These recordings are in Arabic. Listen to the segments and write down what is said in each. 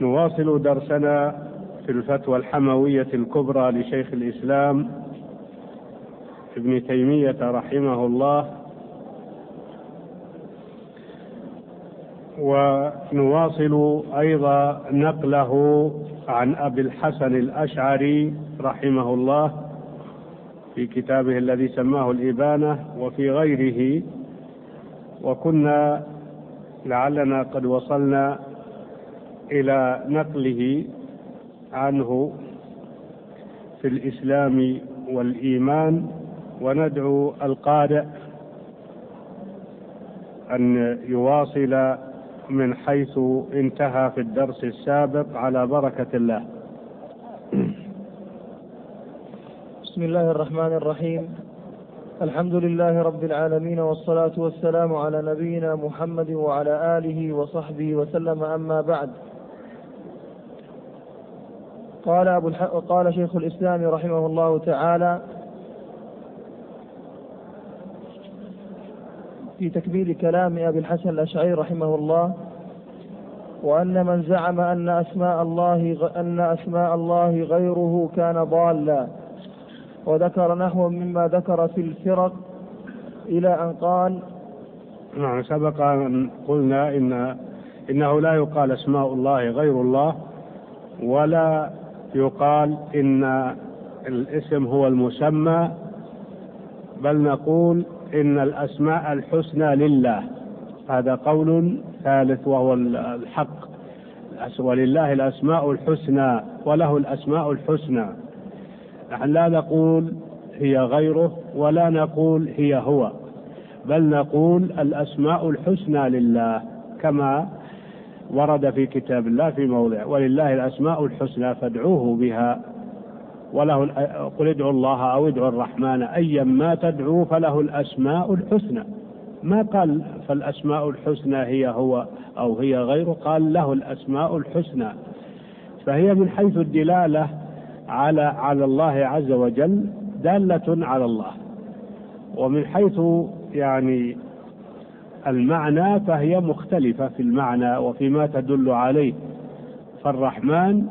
نواصل درسنا في الفتوى الحموية الكبرى لشيخ الإسلام ابن تيمية رحمه الله، ونواصل أيضا نقله عن أبي الحسن الأشعري رحمه الله في كتابه الذي سماه الإبانة وفي غيره. وكنا لعلنا قد وصلنا إلى نقله عنه في الإسلام والإيمان، وندعو القارئ أن يواصل من حيث انتهى في الدرس السابق على بركة الله. بسم الله الرحمن الرحيم. الحمد لله رب العالمين، والصلاة والسلام على نبينا محمد وعلى آله وصحبه وسلم، أما بعد. قال شيخ الإسلام رحمه الله تعالى في تكميل كلام أبي الحسن الأشعري رحمه الله: وأن من زعم أن أسماء الله غيره كان ضالا، وذكر نحو مما ذكر في الفرق إلى أن قال: نعم، سبق أن قلنا إنه لا يقال أسماء الله غير الله، ولا يقال إن الاسم هو المسمى، بل نقول إن الأسماء الحسنى لله. هذا قول ثالث وهو الحق، ولله الأسماء الحسنى وله الأسماء الحسنى. نحن لا نقول هي غيره ولا نقول هي هو، بل نقول الأسماء الحسنى لله، كما ورد في كتاب الله في موضع: ولله الأسماء الحسنى فادعوه بها، وله قل ادعوا الله أو ادعوا الرحمن أيا ما تدعوا فله الأسماء الحسنى. ما قال فالأسماء الحسنى هي هو أو هي غيره، قال له الأسماء الحسنى. فهي من حيث الدلالة على الله عز وجل دالة على الله، ومن حيث يعني المعنى فهي مختلفة في المعنى وفيما تدل عليه. فالرحمن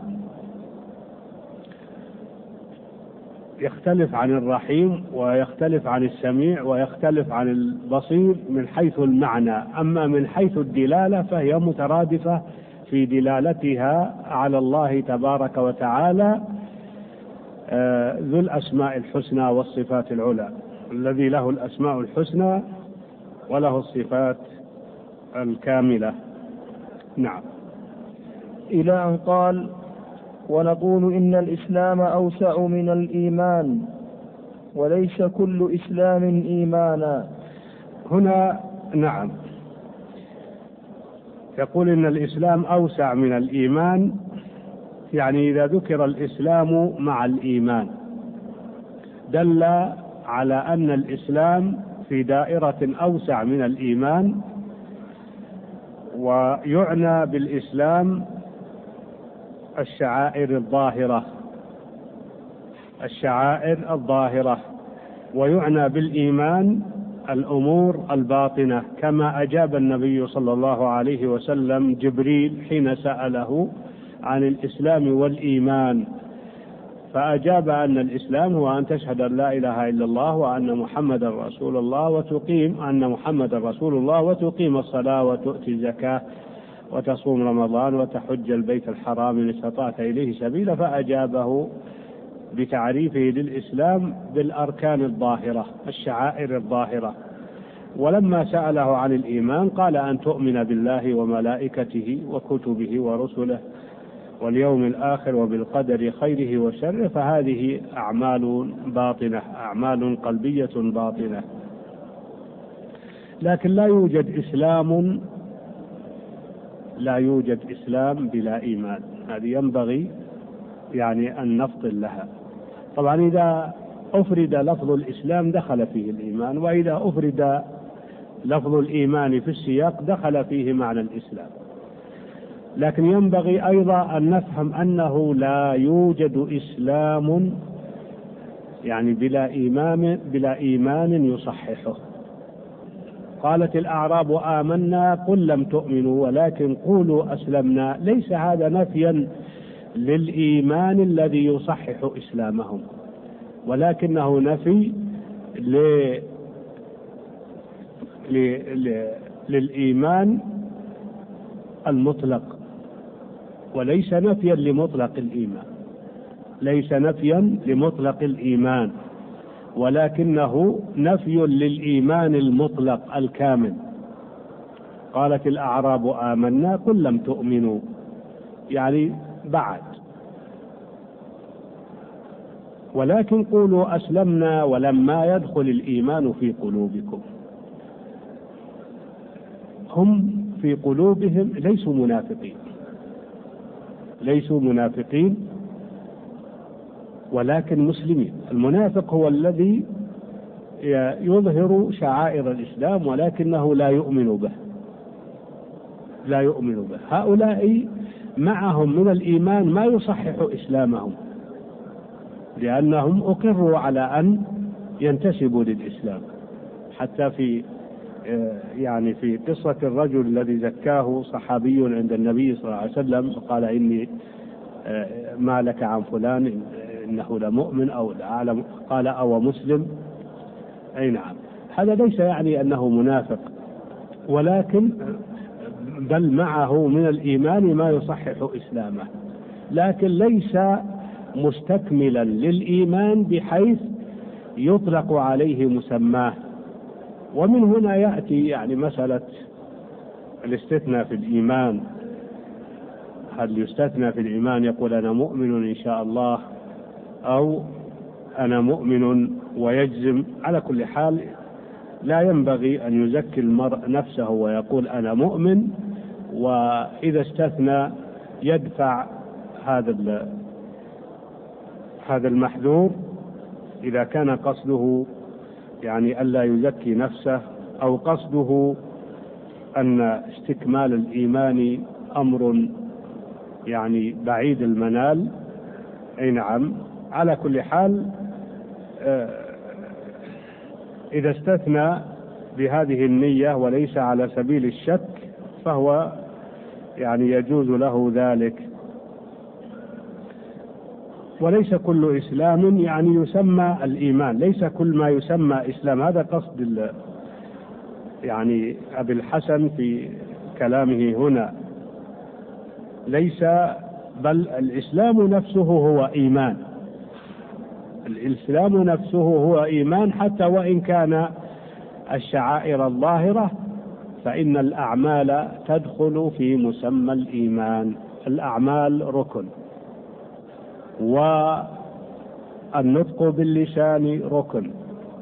يختلف عن الرحيم، ويختلف عن السميع، ويختلف عن البصير من حيث المعنى. أما من حيث الدلالة فهي مترادفة في دلالتها على الله تبارك وتعالى ذو الأسماء الحسنى والصفات العلى، الذي له الأسماء الحسنى وله الصفات الكاملة. نعم. إلى أن قال: ونقول إن الإسلام أوسع من الإيمان، وليس كل إسلام إيمانا. هنا نعم، يقول إن الإسلام أوسع من الإيمان، يعني إذا ذكر الإسلام مع الإيمان دل على أن الإسلام في دائرة أوسع من الإيمان. ويعنى بالإسلام الشعائر الظاهرة، ويعنى بالإيمان الأمور الباطنة، كما أجاب النبي صلى الله عليه وسلم جبريل حين سأله عن الإسلام والإيمان، فأجاب أن الإسلام هو أن تشهد أن لا إله إلا الله وأن محمد رسول الله وتقيم الصلاة وتؤتي الزكاة وتصوم رمضان وتحج البيت الحرام إن استطعت إليه سبيلا. فأجابه بتعريفه للإسلام بالأركان الظاهرة، الشعائر الظاهرة. ولما سأله عن الإيمان قال: أن تؤمن بالله وملائكته وكتبه ورسله واليوم الآخر وبالقدر خيره وشره. فهذه أعمال باطنة، أعمال قلبية باطنة. لكن لا يوجد إسلام بلا إيمان، هذه ينبغي يعني أن نفضل لها. طبعا إذا أفرد لفظ الإسلام دخل فيه الإيمان، وإذا أفرد لفظ الإيمان في السياق دخل فيه معنى الإسلام. لكن ينبغي أيضا أن نفهم أنه لا يوجد إسلام يعني بلا إيمان يصححه. قالت الأعراب آمنا قل لم تؤمنوا ولكن قولوا أسلمنا، ليس هذا نفيا للإيمان الذي يصحح إسلامهم، ولكنه نفي للإيمان المطلق، وليس نفيا لمطلق الإيمان، ليس نفيا لمطلق الإيمان، ولكنه نفي للإيمان المطلق الكامل. قالت الأعراب آمنا قل لم تؤمنوا، يعني بعد، ولكن قولوا أسلمنا ولما يدخل الإيمان في قلوبكم. هم في قلوبهم ليسوا منافقين ولكن مسلمين. المنافق هو الذي يظهر شعائر الإسلام ولكنه لا يؤمن به. هؤلاء معهم من الإيمان ما يصحح إسلامهم، لأنهم أقروا على أن ينتسبوا للإسلام. حتى في قصة الرجل الذي زكاه صحابي عند النبي صلى الله عليه وسلم وقال إني ما لك عن فلان إنه لمؤمن أو لأعلم، قال أو مسلم، أي نعم. هذا ليس يعني أنه منافق، ولكن بل معه من الإيمان ما يصحح إسلامه، لكن ليس مستكملا للإيمان بحيث يطلق عليه مسماه. ومن هنا يأتي مسألة الاستثناء في الإيمان. هل يستثنى في الإيمان يقول أنا مؤمن إن شاء الله، أو أنا مؤمن ويجزم؟ على كل حال لا ينبغي أن يزكي المرء نفسه ويقول أنا مؤمن، وإذا استثنى يدفع هذا المحذور إذا كان قصده ألا يزكي نفسه، أو قصده أن استكمال الإيمان أمر بعيد المنال. أي نعم. على كل حال إذا استثنى بهذه النية وليس على سبيل الشك فهو يجوز له ذلك. وليس كل إسلام يسمى الإيمان، ليس كل ما يسمى إسلام. هذا قصد أبي الحسن في كلامه هنا. ليس، بل الإسلام نفسه هو إيمان، الإسلام نفسه هو إيمان، حتى وإن كان الشعائر الظاهرة فإن الأعمال تدخل في مسمى الإيمان. الأعمال ركن، والنطق باللسان ركن،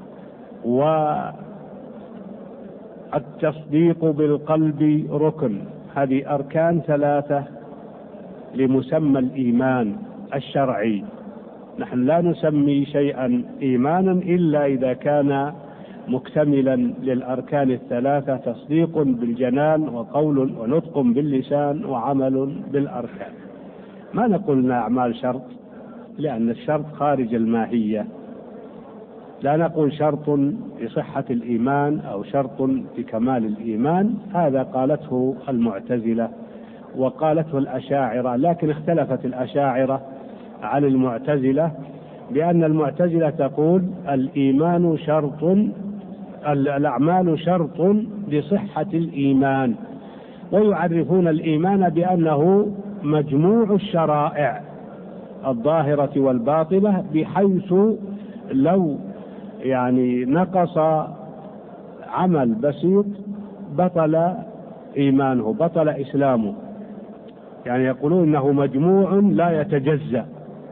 والتصديق بالقلب ركن. هذه أركان ثلاثة لمسمى الإيمان الشرعي. نحن لا نسمي شيئا إيمانا إلا إذا كان مكتملا للأركان الثلاثة: تصديق بالجنان، وقول ونطق باللسان، وعمل بالأركان. ما نقول إن أعمال شرط، لأن الشرط خارج الماهية. لا نقول شرط لصحة الإيمان أو شرط لكمال الإيمان. هذا قالته المعتزلة وقالته الأشاعرة، لكن اختلفت الأشاعرة عن المعتزلة، لأن المعتزلة تقول الإيمان شرط، الأعمال شرط لصحة الإيمان، ويعرفون الإيمان بأنه مجموع الشرائع الظاهرة والباطنة، بحيث لو نقص عمل بسيط بطل إيمانه، بطل إسلامه. يقولون إنه مجموع لا يتجزأ،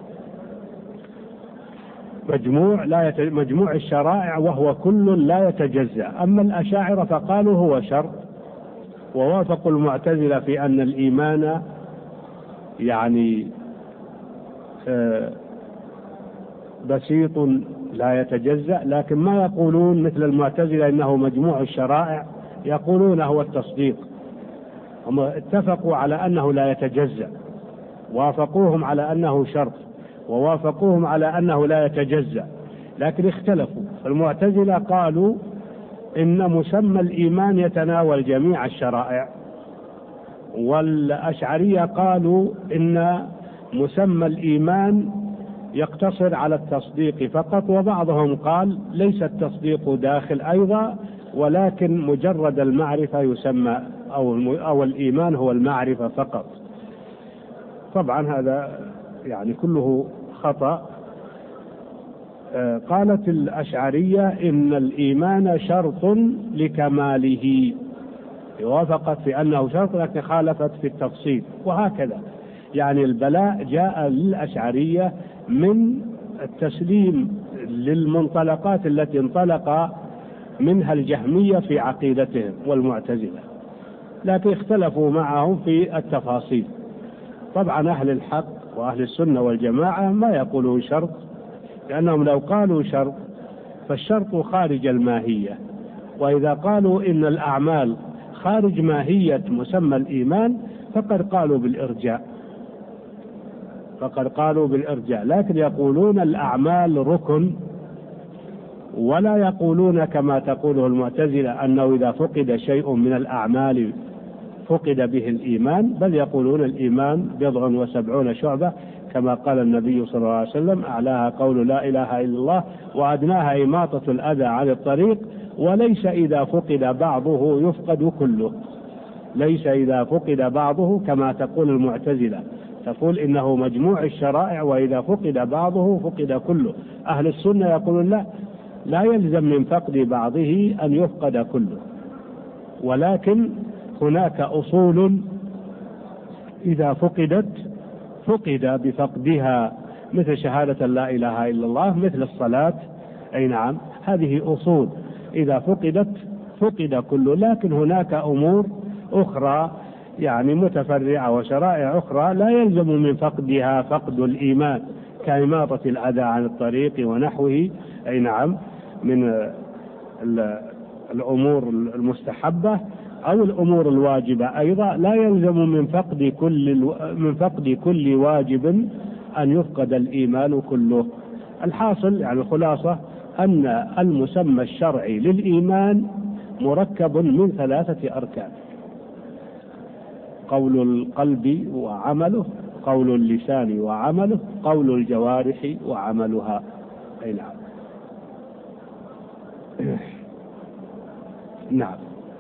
مجموع الشرائع وهو كل لا يتجزأ. أما الأشاعرة فقالوا هو شرط، ووافقوا المعتزلة في أن الإيمان بسيط لا يتجزأ، لكن ما يقولون مثل المعتزلة إنه مجموع الشرائع، يقولون هو التصديق. هم اتفقوا على أنه لا يتجزأ، وافقوهم على أنه شرط، ووافقوهم على أنه لا يتجزأ، لكن اختلفوا. المعتزلة قالوا إن مسمى الإيمان يتناول جميع الشرائع، والأشعرية قالوا إن مسمى الإيمان يقتصر على التصديق فقط، وبعضهم قال ليس التصديق داخل أيضا، ولكن مجرد المعرفة يسمى أو الإيمان هو المعرفة فقط. طبعا هذا يعني كله خطأ. قالت الأشعرية إن الإيمان شرط لكماله، وافقت في أنه شرط لكن خالفت في التفصيل، وهكذا. يعني البلاء جاء للأشعرية من التسليم للمنطلقات التي انطلق منها الجهمية في عقيدتهم والمعتزلة، لكن اختلفوا معهم في التفاصيل. طبعا أهل الحق وأهل السنة والجماعة ما يقولون شرط، لأنهم لو قالوا شرط فالشرط خارج الماهية، وإذا قالوا إن الأعمال خارج ماهية مسمى الإيمان فقد قالوا بالإرجاء، لكن يقولون الأعمال ركن، ولا يقولون كما تقوله المعتزلة أنه إذا فقد شيء من الأعمال فقد به الإيمان، بل يقولون الإيمان 70 شعبة، كما قال النبي صلى الله عليه وسلم: أعلاها قول لا إله إلا الله وأدناها إماطة الأذى عن الطريق، وليس إذا فقد بعضه يفقد كله. ليس إذا فقد بعضه كما تقول المعتزلة، تقول إنه مجموع الشرائع، وإذا فقد بعضه فقد كله. أهل السنة يقولون لا يلزم من فقد بعضه أن يفقد كله، ولكن هناك أصول إذا فقدت فقد بفقدها، مثل شهادة لا إله إلا الله، مثل الصلاة. أي نعم، هذه أصول إذا فقدت فقد كله. لكن هناك أمور أخرى يعني متفرعة وشرائع أخرى لا يلزم من فقدها فقد الإيمان، كإماطة الأذى عن الطريق ونحوه. أي نعم، من الأمور المستحبة أو الأمور الواجبة أيضا لا يلزم من فقد كل واجب أن يفقد الإيمان كله. الحاصل يعني الخلاصة أن المسمى الشرعي للإيمان مركب من 3 أركان: قول القلب وعمله، قول اللسان وعمله، قول الجوارح وعملها. أي نعم. نعم.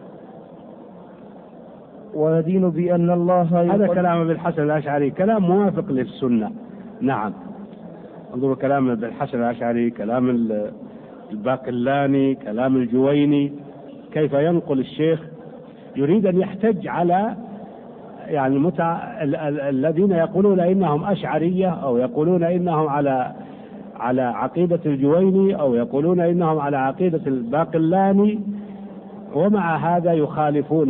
وندين بأن الله هذا كلام ابن الحسن الأشعري، كلام موافق للسنة. نعم، انظروا كلام ابن الحسن الأشعري، كلام الباقلاني، كلام الجويني، كيف ينقل الشيخ يريد أن يحتج على يعني الذين يقولون إنهم أشعرية، أو يقولون إنهم على عقيدة الجويني، أو يقولون إنهم على عقيدة الباقلاني، ومع هذا يخالفون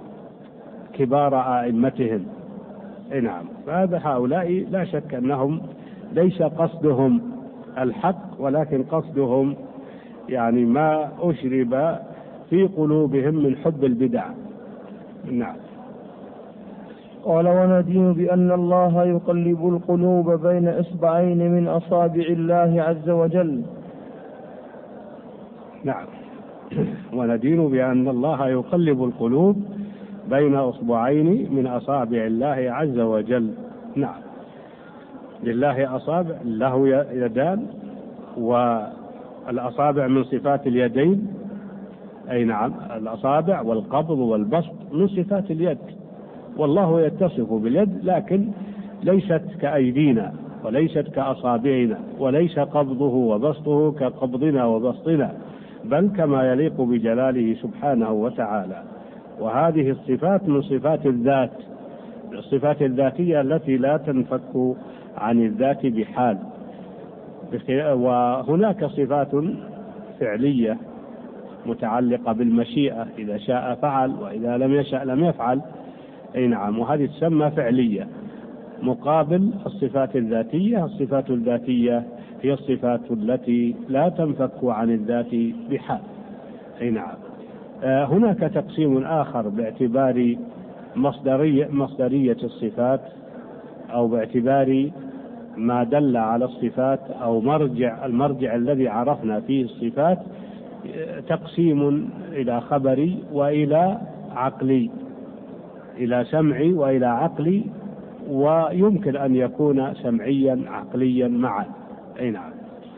كبار أئمتهم. نعم، فهذا هؤلاء لا شك أنهم ليس قصدهم الحق، ولكن قصدهم يعني ما أشرب في قلوبهم من حب البدع. نعم. قال: وندين بأن الله يقلب القلوب بين إصبعين من أصابع الله عز وجل. نعم، وندين بأن الله يقلب القلوب بين أصبعين من أصابع الله عز وجل. نعم، لله أصابع، له يدان، والأصابع من صفات اليدين. أي نعم، الأصابع والقبض والبسط من صفات اليد، والله يتصف باليد، لكن ليست كأيدينا وليست كأصابعنا، وليس قبضه وبسطه كقبضنا وبسطنا، بل كما يليق بجلاله سبحانه وتعالى. وهذه الصفات من صفات الذات، الصفات الذاتية التي لا تنفك عن الذات بحال. وهناك صفات فعلية متعلقة بالمشيئة، إذا شاء فعل وإذا لم يشأ لم يفعل. أي نعم، وهذه تسمى فعلية مقابل الصفات الذاتية. الصفات الذاتية هي الصفات التي لا تنفك عن الذات بحال. أي نعم. هناك تقسيم آخر باعتبار مصدرية الصفات، أو باعتبار ما دل على الصفات، أو المرجع الذي عرفنا فيه الصفات، تقسيم إلى خبري وإلى عقلي، إلى سمعي وإلى عقلي، ويمكن أن يكون سمعيا عقليا معا. أي نعم.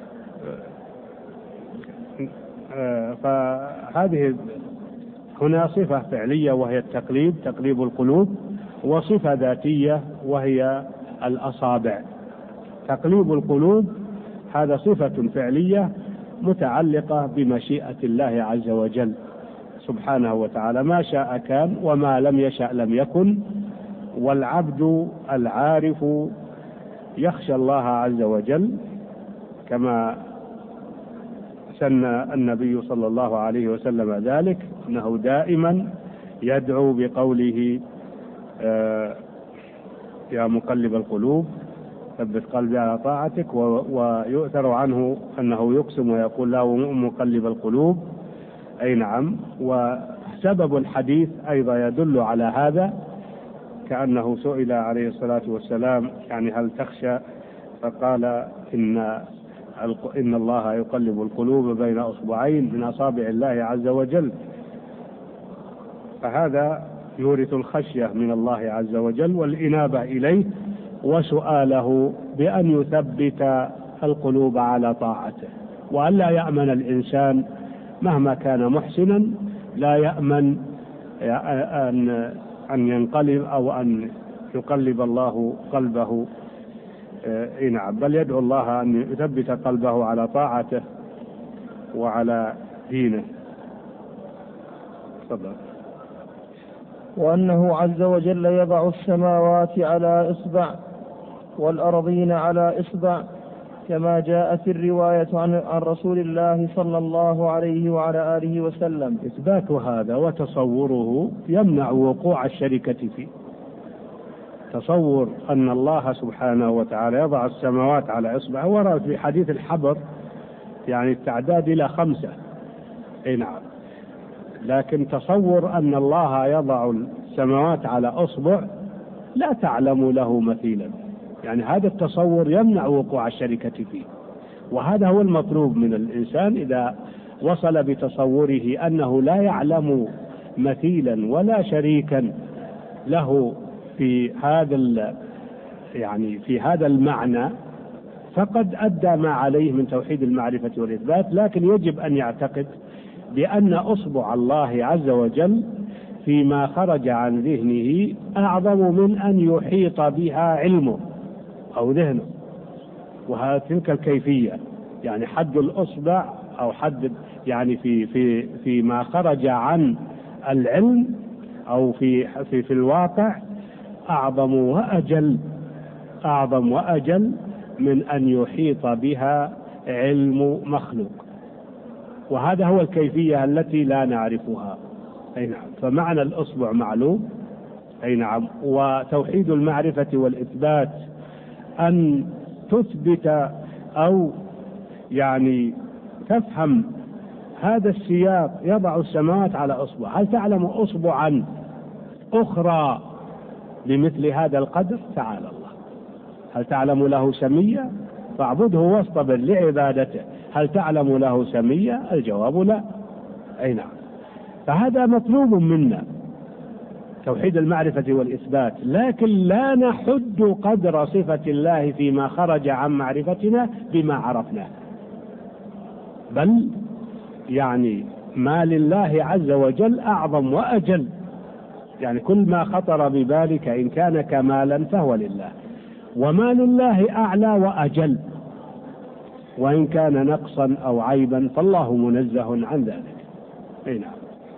فهذه هنا صفة فعلية وهي التقليب، تقليب القلوب، وصفة ذاتية وهي الأصابع. تقليب القلوب هذا صفة فعلية متعلقة بمشيئة الله عز وجل سبحانه وتعالى، ما شاء كان وما لم يشأ لم يكن. والعبد العارف يخشى الله عز وجل كما سن النبي صلى الله عليه وسلم ذلك، أنه دائما يدعو بقوله يا مقلب القلوب ثبت قلبي على طاعتك، ويؤثر عنه أنه يقسم ويقول لا مقلب القلوب. أي نعم. وسبب الحديث أيضا يدل على هذا، كأنه سئل عليه الصلاة والسلام يعني هل تخشى، فقال إن الله يقلب القلوب بين أصبعين من أصابع الله عز وجل. فهذا يورث الخشية من الله عز وجل والإنابة إليه، وسؤاله بأن يثبت القلوب على طاعته، وأن لا يأمن الإنسان مهما كان محسنا، لا يأمن أن ينقلب أو أن يقلب الله قلبه. نعم. بل يدعو الله أن يثبت قلبه على طاعته وعلى دينه. تفضل. وأنه عز وجل يضع السماوات على إصبع والأرضين على إصبع، كما جاءت الرواية عن رسول الله صلى الله عليه وعلى آله وسلم. إثبات هذا وتصوره يمنع وقوع الشركة فيه. تصور أن الله سبحانه وتعالى يضع السماوات على إصبع، ورد في حديث الحبر يعني التعداد إلى 5. أي نعم. لكن تصور أن الله يضع السماوات على أصبع لا تعلم له مثيلا، يعني هذا التصور يمنع وقوع الشركة فيه. وهذا هو المطلوب من الإنسان إذا وصل بتصوره أنه لا يعلم مثيلا ولا شريكا له في هذا المعنى، فقد أدى ما عليه من توحيد المعرفة والإثبات. لكن يجب أن يعتقد بأن أصبع الله عز وجل فيما خرج عن ذهنه أعظم من أن يحيط بها علمه أو ذهنه. وهذه تلك الكيفية، يعني حد الأصبع أو حد يعني في ما خرج عن العلم أو في الواقع أعظم وأجل من أن يحيط بها علم مخلوق. وهذا هو الكيفية التي لا نعرفها. أي نعم. فمعنى الأصبع معلوم. أي نعم. وتوحيد المعرفة والإثبات أن تثبت أو يعني تفهم هذا السياق، يضع السماوات على أصبع. هل تعلم أصبعا أخرى بمثل هذا القدر؟ تعالى الله. هل تعلم له سمية؟ فاعبده واصطبر لعبادته. هل تعلم له سمية؟ الجواب لا. أي نعم. فهذا مطلوب منا توحيد المعرفة والإثبات، لكن لا نحد قدر صفة الله فيما خرج عن معرفتنا بما عرفناه، بل يعني ما لله عز وجل أعظم وأجل. يعني كل ما خطر ببالك إن كان كمالا فهو لله، وما لله أعلى وأجل، وإن كان نقصا أو عيبا فالله منزه عن ذلك. أي نعم.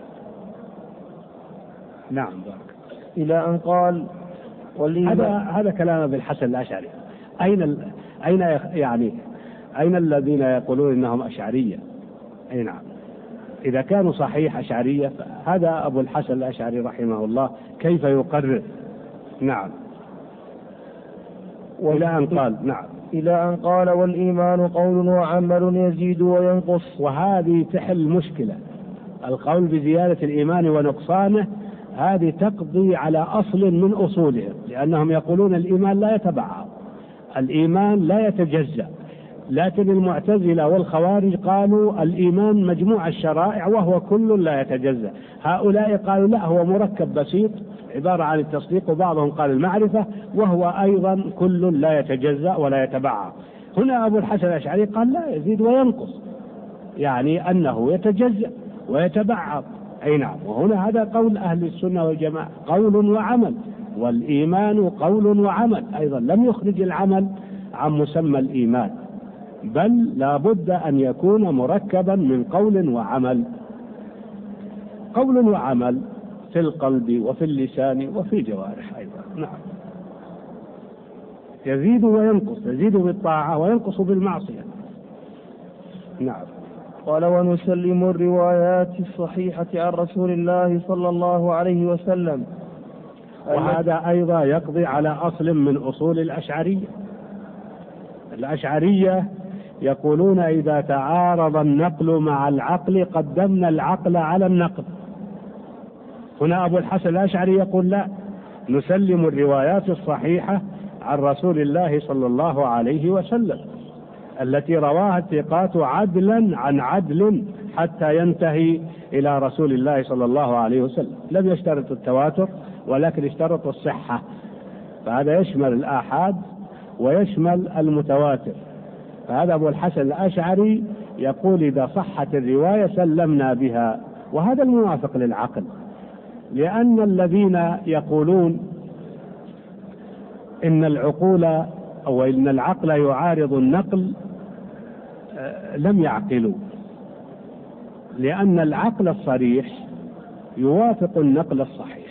نعم. إلى أن قال هذا كلام أبي الحسن الأشعري. أين الذين يقولون إنهم أشعرية؟ أي نعم. إذا كانوا صحيح أشعرية هذا أبو الحسن الأشعري رحمه الله كيف يقرر؟ نعم. إلى أن قال نعم. إلى أن قال والإيمان قول وعمل يزيد وينقص. وهذه تحل مشكلة. القول بزيادة الإيمان ونقصانه هذه تقضي على أصل من أصولهم، لأنهم يقولون الإيمان لا يتبعض، الإيمان لا يتجزأ، لكن المعتزلة والخوارج قالوا الإيمان مجموع الشرائع وهو كل لا يتجزأ. هؤلاء قالوا لا، هو مركب بسيط عبارة عن التصديق، وبعضهم قال المعرفة، وهو أيضا كل لا يتجزأ ولا يتبعض. هنا أبو الحسن الأشعري قال لا، يزيد وينقص، يعني أنه يتجزأ ويتبعض. أي نعم. وهنا هذا قول أهل السنة والجماعة، قول وعمل، والإيمان قول وعمل أيضا، لم يخرج العمل عن مسمى الإيمان، بل لا بد أن يكون مركبا من قول وعمل. قول وعمل في القلب وفي اللسان وفي الجوارح أيضا. نعم. يزيد وينقص، يزيد بالطاعة وينقص بالمعصية. نعم. قال: ونسلم الروايات الصحيحة عن رسول الله صلى الله عليه وسلم. وهذا أيضا يقضي على أصل من أصول الأشعرية. الأشعرية يقولون إذا تعارض النقل مع العقل قدمنا العقل على النقل. هنا أبو الحسن الأشعري يقول لا، نسلم الروايات الصحيحة عن رسول الله صلى الله عليه وسلم التي رواها الثقات عدلا عن عدل حتى ينتهي إلى رسول الله صلى الله عليه وسلم. لم يشترط التواتر ولكن اشترط الصحة، فهذا يشمل الآحاد ويشمل المتواتر. فهذا أبو الحسن الأشعري يقول إذا صحت الرواية سلمنا بها، وهذا الموافق للعقل، لأن الذين يقولون إن العقول أو إن العقل يعارض النقل لم يعقلوا، لأن العقل الصريح يوافق النقل الصحيح،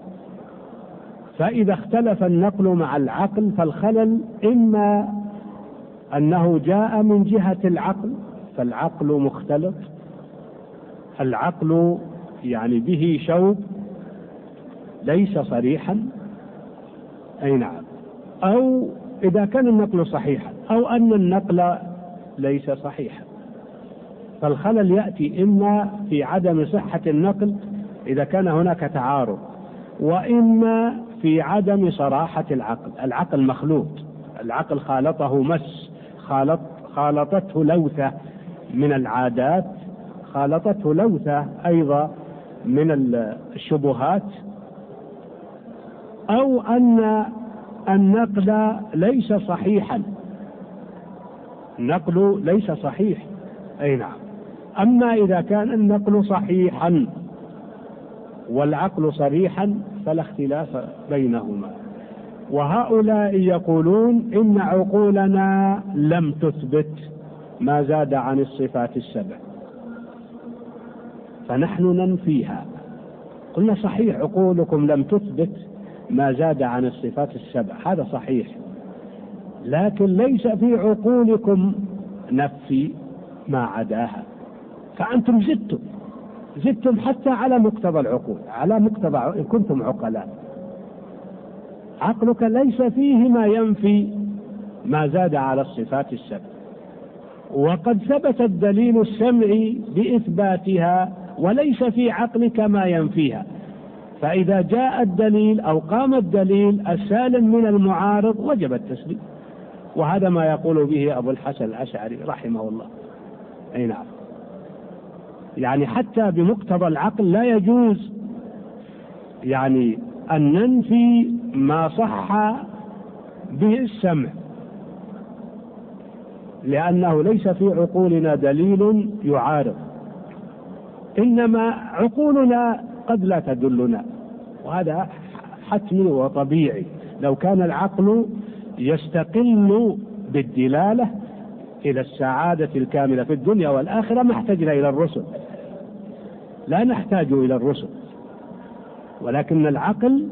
فإذا اختلف النقل مع العقل فالخلل إما أنه جاء من جهة العقل فالعقل مختلط، العقل يعني به شوب ليس صريحا، أي نعم، أو إذا كان النقل صحيحا أو أن النقل ليس صحيحا، فالخلل يأتي إما في عدم صحة النقل إذا كان هناك تعارض، وإما في عدم صراحة العقل. العقل مخلوط، العقل خالطه مس، خالطته لوثة من العادات، خالطته لوثة أيضا من الشبهات، أو أن النقل ليس صحيحا، النقل ليس صحيح، أي نعم. أما إذا كان النقل صحيحا والعقل صريحا فلا اختلاف بينهما. وهؤلاء يقولون إن عقولنا لم تثبت ما زاد عن الصفات السبع فنحن ننفيها. قلنا صحيح عقولكم لم تثبت ما زاد عن الصفات السبع، هذا صحيح، لكن ليس في عقولكم نفي ما عداها، فأنتم زدتم حتى على مقتضى العقول، على مقتضى إن كنتم عقلاء. عقلك ليس فيه ما ينفي ما زاد على الصفات السبع، وقد ثبت الدليل السمعي بإثباتها وليس في عقلك ما ينفيها، فإذا جاء الدليل أو قام الدليل السالم من المعارض وجب التسليم. وهذا ما يقول به أبو الحسن الأشعري رحمه الله. أي نعم. يعني حتى بمقتضى العقل لا يجوز يعني أن ننفي ما صح به السمع، لأنه ليس في عقولنا دليل يعارض، إنما عقولنا قد لا تدلنا، وهذا حتمي وطبيعي. لو كان العقل يستقل بالدلالة إلى السعادة الكاملة في الدنيا والآخرة ما احتجنا إلى الرسل، لا نحتاج إلى الرسل، ولكن العقل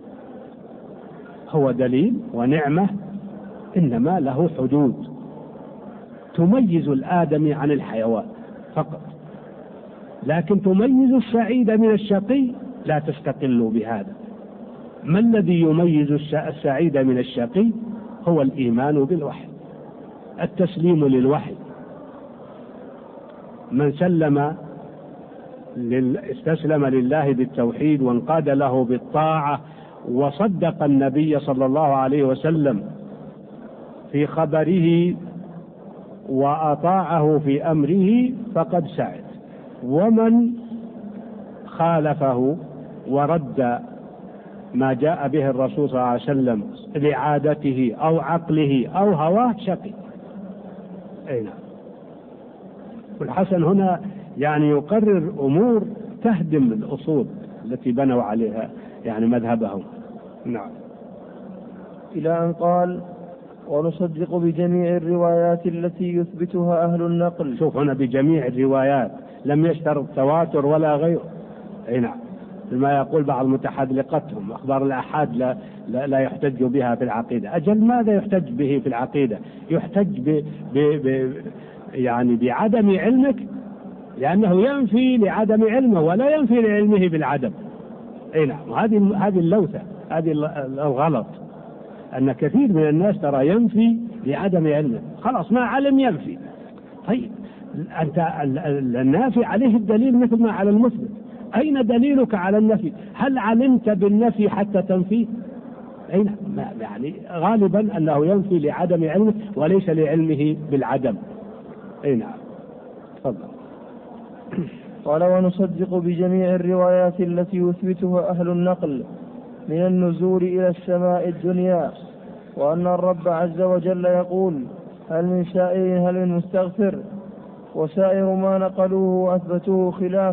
هو دليل ونعمة، إنما له حدود تميز الآدمي عن الحيوان فقط، لكن تميز السعيد من الشقي لا تستقل بهذا. ما الذي يميز السعيد من الشقي؟ هو الإيمان بالوحي، التسليم للوحي. من استسلم لله بالتوحيد وانقاد له بالطاعة وصدق النبي صلى الله عليه وسلم في خبره وأطاعه في أمره فقد سعد، ومن خالفه ورد ما جاء به الرسول صلى الله عليه وسلم لعادته أو عقله أو هواه شقي. نعم. والحسن هنا يعني يقرر أمور تهدم الأصول التي بنوا عليها يعني مذهبهم. نعم. إلى أن قال: ونصدق بجميع الروايات التي يثبتها أهل النقل. شوف هنا بجميع الروايات، لم يشترط تواتر ولا غيره. نعم. ما يقول بعض متحدلقتهم أخبار الآحاد لا يحتج بها في العقيدة. أجل ماذا يحتج به في العقيدة؟ يحتج يعني بعدم علمك، لأنه ينفي لعدم علمه ولا ينفي لعلمه بالعدم. نعم. هذه اللوثة، هذه الغلط، أن كثير من الناس ترى ينفي لعدم علمه، خلاص ما علم ينفي. طيب أنت النافي عليه الدليل مثل ما على المثبت، أين دليلك على النفي؟ هل علمت بالنفي حتى تنفي؟ أين؟ يعني غالبا أنه ينفي لعدم علمه وليس لعلمه بالعدم. نعم. تفضل. قال: ونصدق بجميع الروايات التي يثبتها أهل النقل من النزول إلى السماء الدنيا، وأن الرب عز وجل يقول: هل من سائل هل من مستغفر، وسائر ما نقلوه أثبتوه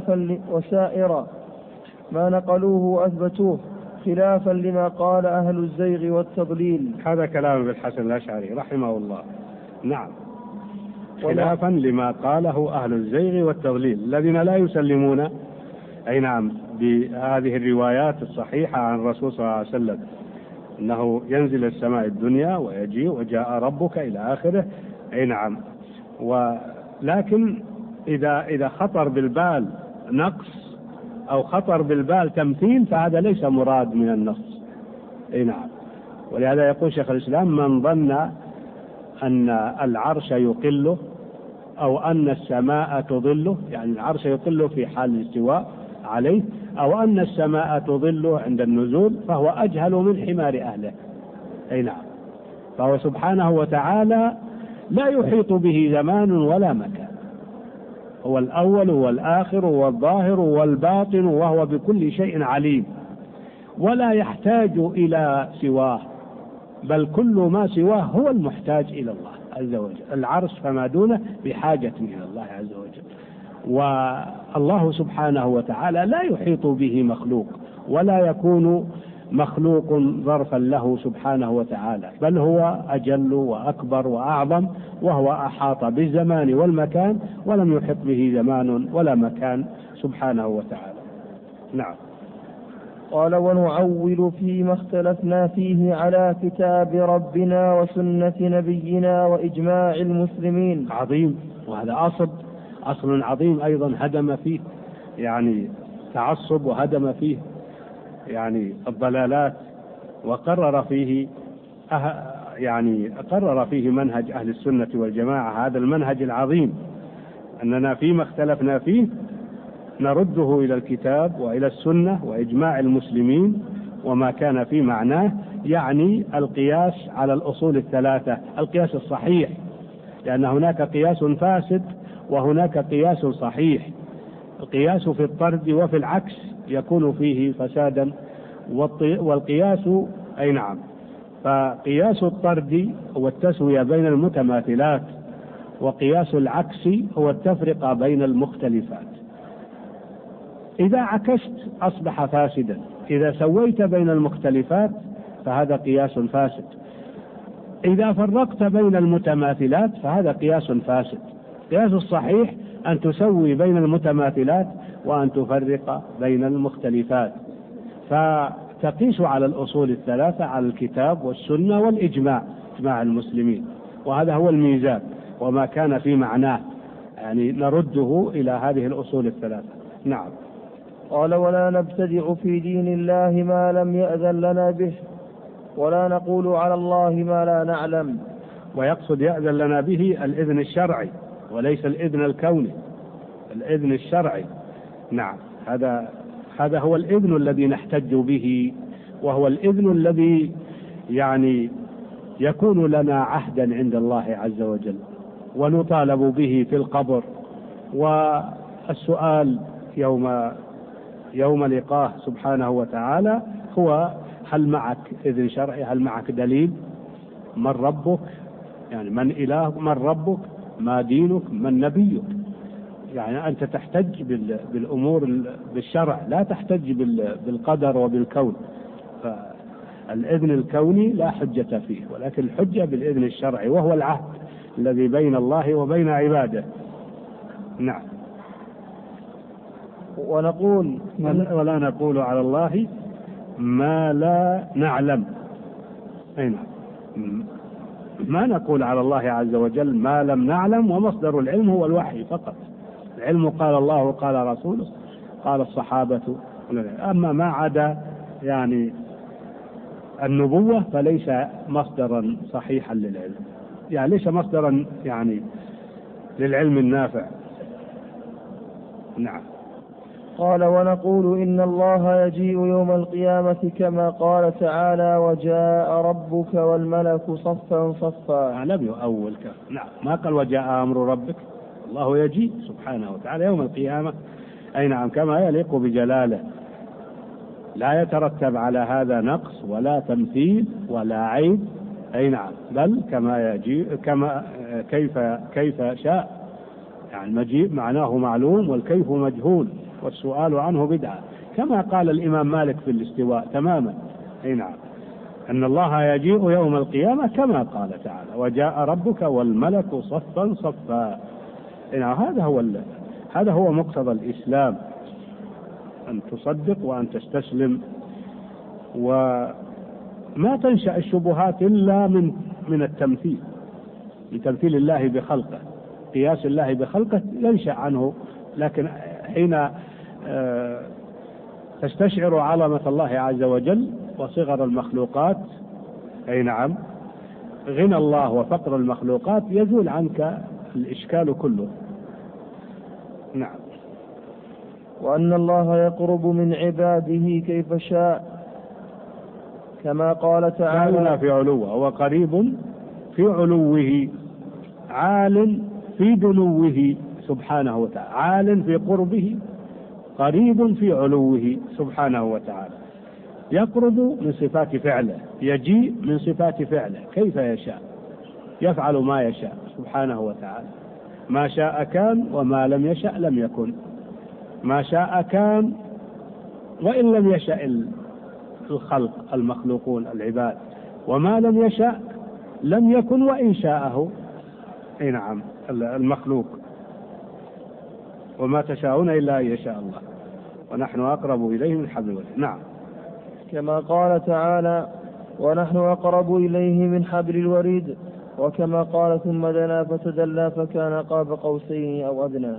خلافا لما قال أهل الزيغ والتضليل. هذا كلام بالحسن الأشعري رحمه الله. نعم. خلافا لما قاله أهل الزيغ والتضليل الذين لا يسلمون نعم بهذه الروايات الصحيحة عن الرسول صلى الله عليه وسلم، أنه ينزل السماء الدنيا ويجيء وجاء ربك إلى آخره. نعم. ولكن إذا خطر بالبال نقص أو خطر بالبال تمثيل فهذا ليس مراد من النص. نعم. ولهذا يقول شيخ الإسلام: من ظن أن العرش يقله أو أن السماء تظله، يعني العرش يقله في حال الاستواء عليه، أو أن السماء تظله عند النزول، فهو أجهل من حمار أهله. نعم. فهو سبحانه وتعالى لا يحيط به زمان ولا مكان، هو الأول والآخر والظاهر والباطن، وهو بكل شيء عليم، ولا يحتاج إلى سواه، بل كل ما سواه هو المحتاج إلى الله عز وجل. العرش فما دونه بحاجة إلى الله عز وجل. والله سبحانه وتعالى لا يحيط به مخلوق ولا يكون مخلوق ظرفا له سبحانه وتعالى، بل هو أجل وأكبر وأعظم، وهو أحاط بالزمان والمكان ولم يحط به زمان ولا مكان سبحانه وتعالى. نعم. قال: ونعول فيما اختلفنا فيه على كتاب ربنا وسنة نبينا وإجماع المسلمين. عظيم. وهذا أصل عظيم أيضا هدم فيه يعني تعصب، وهدم فيه يعني الضلالات، وقرر فيه قرر فيه منهج أهل السنة والجماعة، هذا المنهج العظيم، أننا فيما اختلفنا فيه نرده إلى الكتاب وإلى السنة وإجماع المسلمين وما كان في معناه، يعني القياس على الأصول الثلاثة، القياس الصحيح، لأن هناك قياس فاسد وهناك قياس صحيح. القياس في الطرد وفي العكس يكون فيه فسادا، والقياس نعم. فقياس الطرد هو التسوية بين المتماثلات، وقياس العكس هو التفرقة بين المختلفات. إذا عكست أصبح فاسدا، إذا سويت بين المختلفات فهذا قياس فاسد، إذا فرقت بين المتماثلات فهذا قياس فاسد. قياس الصحيح أن تسوي بين المتماثلات وأن تفرق بين المختلفات، فتقيس على الأصول الثلاثة، على الكتاب والسنة والإجماع، إجماع المسلمين، وهذا هو الميزان وما كان في معناه، يعني نرده إلى هذه الأصول الثلاثة. نعم. قال: ولا نبتدع في دين الله ما لم يأذن لنا به، ولا نقول على الله ما لا نعلم. ويقصد يأذن لنا به الإذن الشرعي وليس الإذن الكوني، الإذن الشرعي. نعم. هذا هو الإذن الذي نحتج به، وهو الإذن الذي يعني يكون لنا عهدا عند الله عز وجل، ونطالب به في القبر، والسؤال يوم لقاه سبحانه وتعالى هو: هل معك إذن شرعي؟ هل معك دليل؟ من ربك؟ يعني من إله؟ من ربك؟ ما دينك؟ من نبيك؟ يعني أنت تحتج بالأمور بالشرع، لا تحتج بالقدر وبالكون. فالإذن الكوني لا حجة فيه، ولكن الحجة بالإذن الشرعي، وهو العهد الذي بين الله وبين عباده. نعم. ونقول ولا نقول على الله ما لا نعلم. أي نعم، ما نقول على الله عز وجل ما لم نعلم، ومصدر العلم هو الوحي فقط. العلم قال الله وقال رسوله قال الصحابة. أما ما عدا يعني النبوة فليس مصدرا صحيحا للعلم، يعني ليس مصدرا يعني للعلم النافع. نعم. قال: ونقول إن الله يجيء يوم القيامة كما قال تعالى: وجاء ربك والملك صفا صفا. لم يؤول. نعم، ما قال وجاء أمر ربك. الله يجيء سبحانه وتعالى يوم القيامة، أي نعم، كما يليق بجلاله، لا يترتب على هذا نقص ولا تمثيل ولا عيب. أي نعم، بل كما يجيء كيف شاء. يعني المجيء معناه معلوم، والكيف مجهول، والسؤال عنه بدعة، كما قال الإمام مالك في الاستواء تماما. أي نعم، أن الله يجيء يوم القيامة كما قال تعالى: وجاء ربك والملك صفا صفا. نعم، هذا هو مقتضى الإسلام، أن تصدق وأن تستسلم، وما تنشأ الشبهات إلا من التمثيل، من تمثيل الله بخلقه، قياس الله بخلقه ينشأ عنه. لكن حين تستشعر عظمة الله عز وجل وصغر المخلوقات، أي نعم، غنى الله وفقر المخلوقات، يزول عنك الإشكال كله. نعم. وأن الله يقرب من عباده كيف شاء كما قال تعالى: في علوه، هو قريب في علوه، عال في دنوه سبحانه وتعالى، عال في قربه، قريب في علوه سبحانه وتعالى. يقرب من صفات فعله، يجيء من صفات فعله، كيف يشاء، يفعل ما يشاء سبحانه وتعالى. ما شاء كان، وما لم يشأ لم يكن. ما شاء كان وإن لم يشأ الخلق المخلوقون العباد، وما لم يشأ لم يكن وإن شاءه. أي نعم، المخلوق. وما تشاءون إلا أن يشاء الله ونحن أقرب إليه من حبل الوريد. نعم. كما قال تعالى: ونحن أقرب إليه من حبل الوريد. وكما قال: ثم دنا فتدلى فكان قاب قوسين أو أدنى.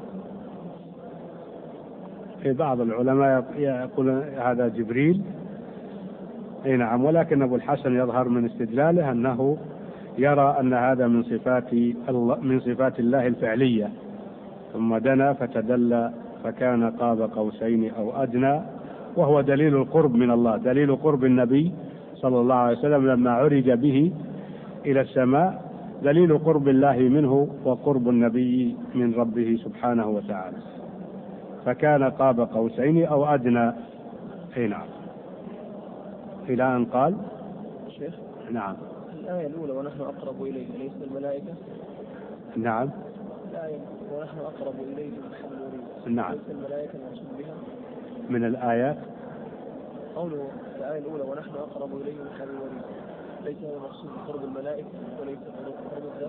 في بعض العلماء يقول هذا جبريل. أي نعم، ولكن أبو الحسن يظهر من استدلاله أنه يرى أن هذا من صفات الله الفعلية. ثم دنا فتدلى فكان قاب قوسين أو أدنى، وهو دليل القرب من الله، دليل قرب النبي صلى الله عليه وسلم لما عرج به إلى السماء، دليل قرب الله منه وقرب النبي من ربه سبحانه وتعالى. فكان قاب قوسين أو أدنى. أي نعم، إلى أن قال شيخ. نعم. الآية الأولى: ونحن أقرب إليه، ليس الملائكة؟ نعم. الآية: ونحن أقرب إليه من حبل الوريد. نعم. ليس الملائكة المقصود بها؟ من الآيات قوله الآية الأولى: ونحن أقرب إليه من حبل الوريد، ليس هو المقصود بقرب الملائكة وليس قرب الذات؟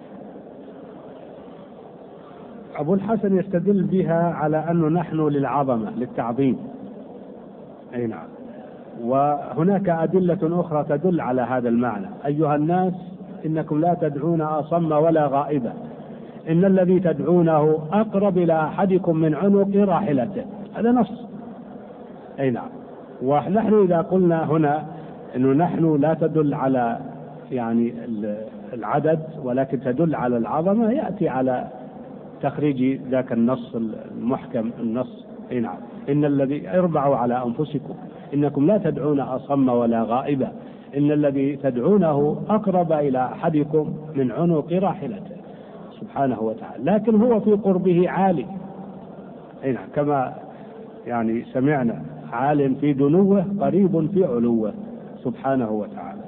أبو الحسن يستدل بها على أنه نحن للعظمة، للتعظيم. أي نعم. وهناك أدلة أخرى تدل على هذا المعنى: أيها الناس إنكم لا تدعون أصم ولا غائبا، إن الذي تدعونه أقرب إلى أحدكم من عنق راحلته. هذا نص. أي نعم. ونحن إذا قلنا هنا أنه نحن لا تدل على يعني العدد، ولكن تدل على العظمة، يأتي على تخريج ذاك النص المحكم، النص. أي نعم. إن الذي اربعوا على أنفسكم إنكم لا تدعون أصم ولا غائبا، إن الذي تدعونه أقرب إلى أحدكم من عنق راحلته. سبحانه وتعالى، لكن هو في قربه عالي. نعم، كما يعني سمعنا: عال في دنوه قريب في علوه سبحانه وتعالى.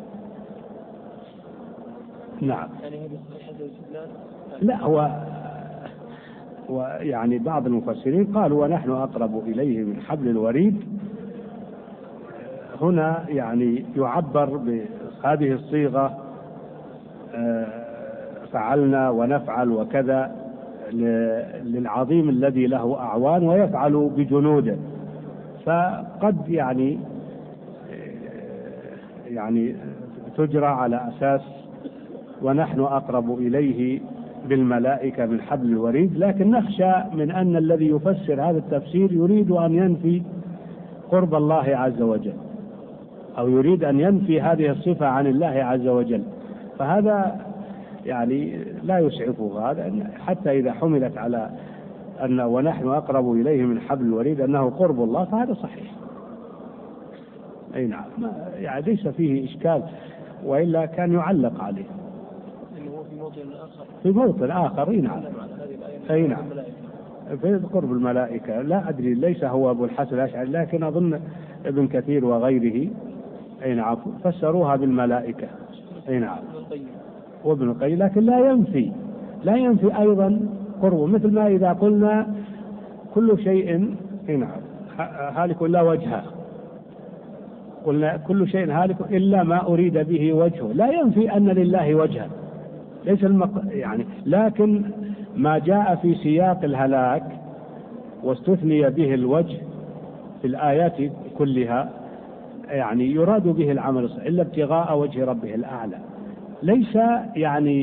نعم. لا، ويعني بعض المفسرين قالوا: ونحن أقرب إليه من حبل الوريد. هنا يعني يعبر بهذه الصيغة فعلنا ونفعل وكذا للعظيم الذي له أعوان ويفعل بجنوده، فقد يعني تجرى على أساس ونحن أقرب إليه بالملائكة من حبل الوريد، لكن نخشى من أن الذي يفسر هذا التفسير يريد أن ينفي قرب الله عز وجل، أو يريد أن ينفي هذه الصفة عن الله عز وجل، فهذا يعني لا يسعفه هذا، حتى إذا حملت على أن ونحن أقرب إليه من حبل الوريد أنه قرب الله فهذا صحيح. أي نعم، يعني ليس فيه إشكال، وإلا كان يعلق عليه في موطن آخر. أي نعم، أي نعم، في قرب الملائكة. لا أدري، ليس هو أبو الحسن الأشعري، لكن أظن ابن كثير وغيره أي نعم فسروها بالملائكة. أي نعم، وابن القيم، لكن لا ينفي أيضا قربه، مثل ما إذا قلنا كل شيء هالك إلا وجهه، قلنا كل شيء هالك إلا ما أريد به وجهه، لا ينفي أن لله وجها، ليس يعني، لكن ما جاء في سياق الهلاك واستثني به الوجه في الآيات كلها يعني يراد به العمل الصالح إلا ابتغاء وجه ربه الأعلى، ليس يعني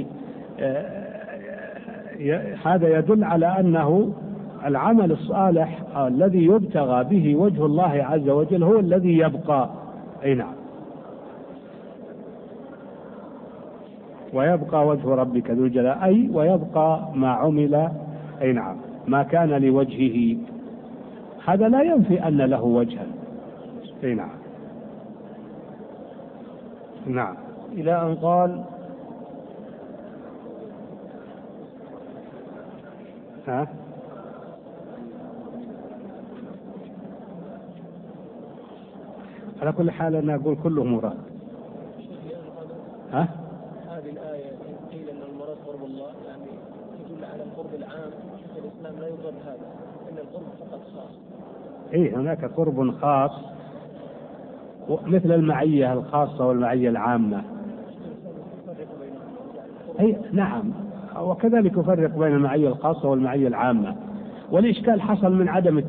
هذا يدل على أنه العمل الصالح الذي يبتغى به وجه الله عز وجل هو الذي يبقى. أي نعم، ويبقى وجه ربك ذو الجلال، أي ويبقى ما عمل. أي نعم، ما كان لوجهه، هذا لا ينفي أن له وجها. أي نعم. نعم، إلى أن قال: على كل حال أنا أقول كله مراد. هذه الآية قيل أن المراد قرب الله، يعني يدل على القرب العام. الإسلام لا يقر هذا، إن القرب فقط خاص. هناك قرب خاص مثل المعية الخاصة والمعية العامة. نعم، وكذلك يفرق بين المعية الخاصة والمعية العامة. والإشكال حصل من عدم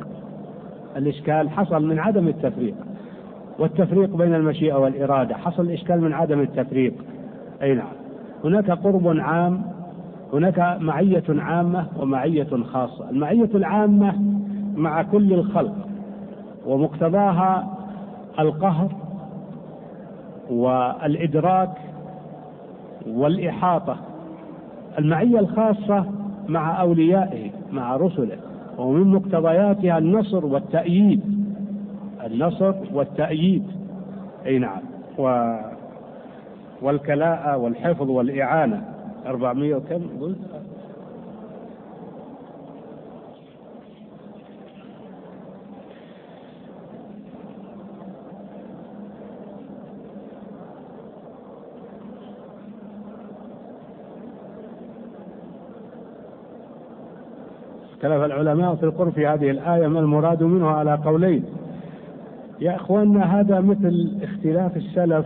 التفريق، والتفريق بين المشيئة والإرادة حصل الإشكال من عدم التفريق. أي نعم، هناك قرب عام، هناك معية عامة ومعية خاصة. المعية العامة مع كل الخلق ومقتضاها القهر والإدراك والإحاطة. المعية الخاصة مع أوليائه مع رسله، ومن مقتضياتها النصر والتأييد. أي نعم، والكلاءة والحفظ والإعانة. 400 وكم قلت؟ اختلف العلماء في القرب في هذه الآية ما المراد منه على قولين. يا أخواننا، هذا مثل اختلاف السلف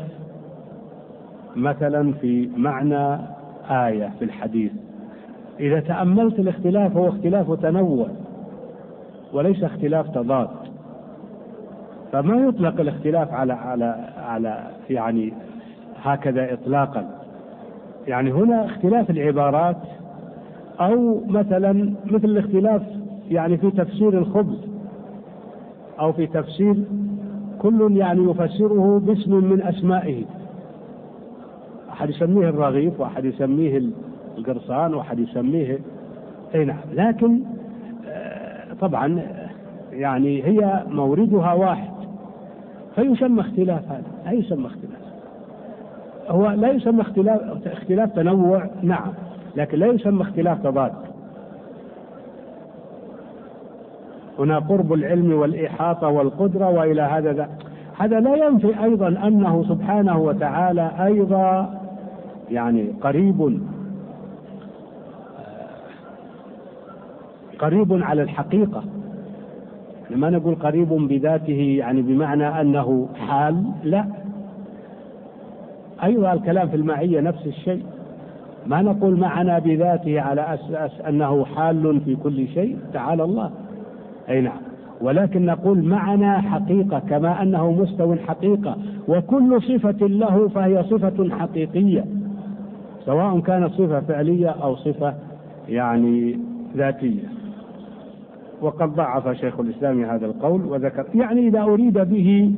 مثلا في معنى آية في الحديث. إذا تأملت الاختلاف هو اختلاف تنوع وليس اختلاف تضاد، فما يطلق الاختلاف على يعني هكذا إطلاقا. يعني هنا اختلاف العبارات، أو مثل الاختلاف يعني في تفسير الخبز، أو في تفسير كل يعني يفسره باسم من أسمائه، أحد يسميه الرغيف وأحد يسميه القرصان وأحد يسميه. أي نعم، لكن طبعا يعني هي موردها واحد، فيسمى اختلاف. هذا لا يسمى اختلاف، هو لا يسمى اختلاف تنوع. نعم، لكن لا يسمى اختلاف تضاد. هنا قرب العلم والإحاطة والقدرة وإلى هذا لا ينفي أيضا أنه سبحانه وتعالى أيضا يعني قريب على الحقيقة. لما نقول قريب بذاته يعني بمعنى أنه حال، لا، أيضا الكلام في المعية نفس الشيء. ما نقول معنا بذاته على أساس أنه حال في كل شيء، تعالى الله، أي نعم، ولكن نقول معنا حقيقة كما أنه مستوى حقيقة، وكل صفة له فهي صفة حقيقية سواء كانت صفة فعلية أو صفة يعني ذاتية. وقد ضعف شيخ الإسلام هذا القول وذكر يعني إذا أريد به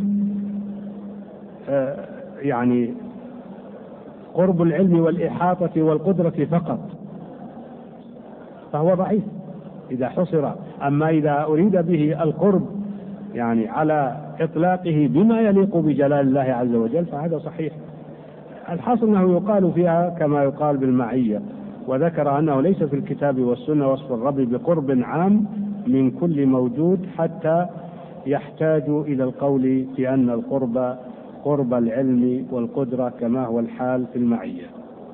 يعني قرب العلم والإحاطة والقدرة فقط فهو ضعيف إذا حصر. أما إذا أريد به القرب يعني على إطلاقه بما يليق بجلال الله عز وجل فهذا صحيح. الحاصل أنه يقال فيها كما يقال بالمعية. وذكر أنه ليس في الكتاب والسنة وصف الرب بقرب عام من كل موجود حتى يحتاج إلى القول في أن القرب قرب العلم والقدرة كما هو الحال في المعية.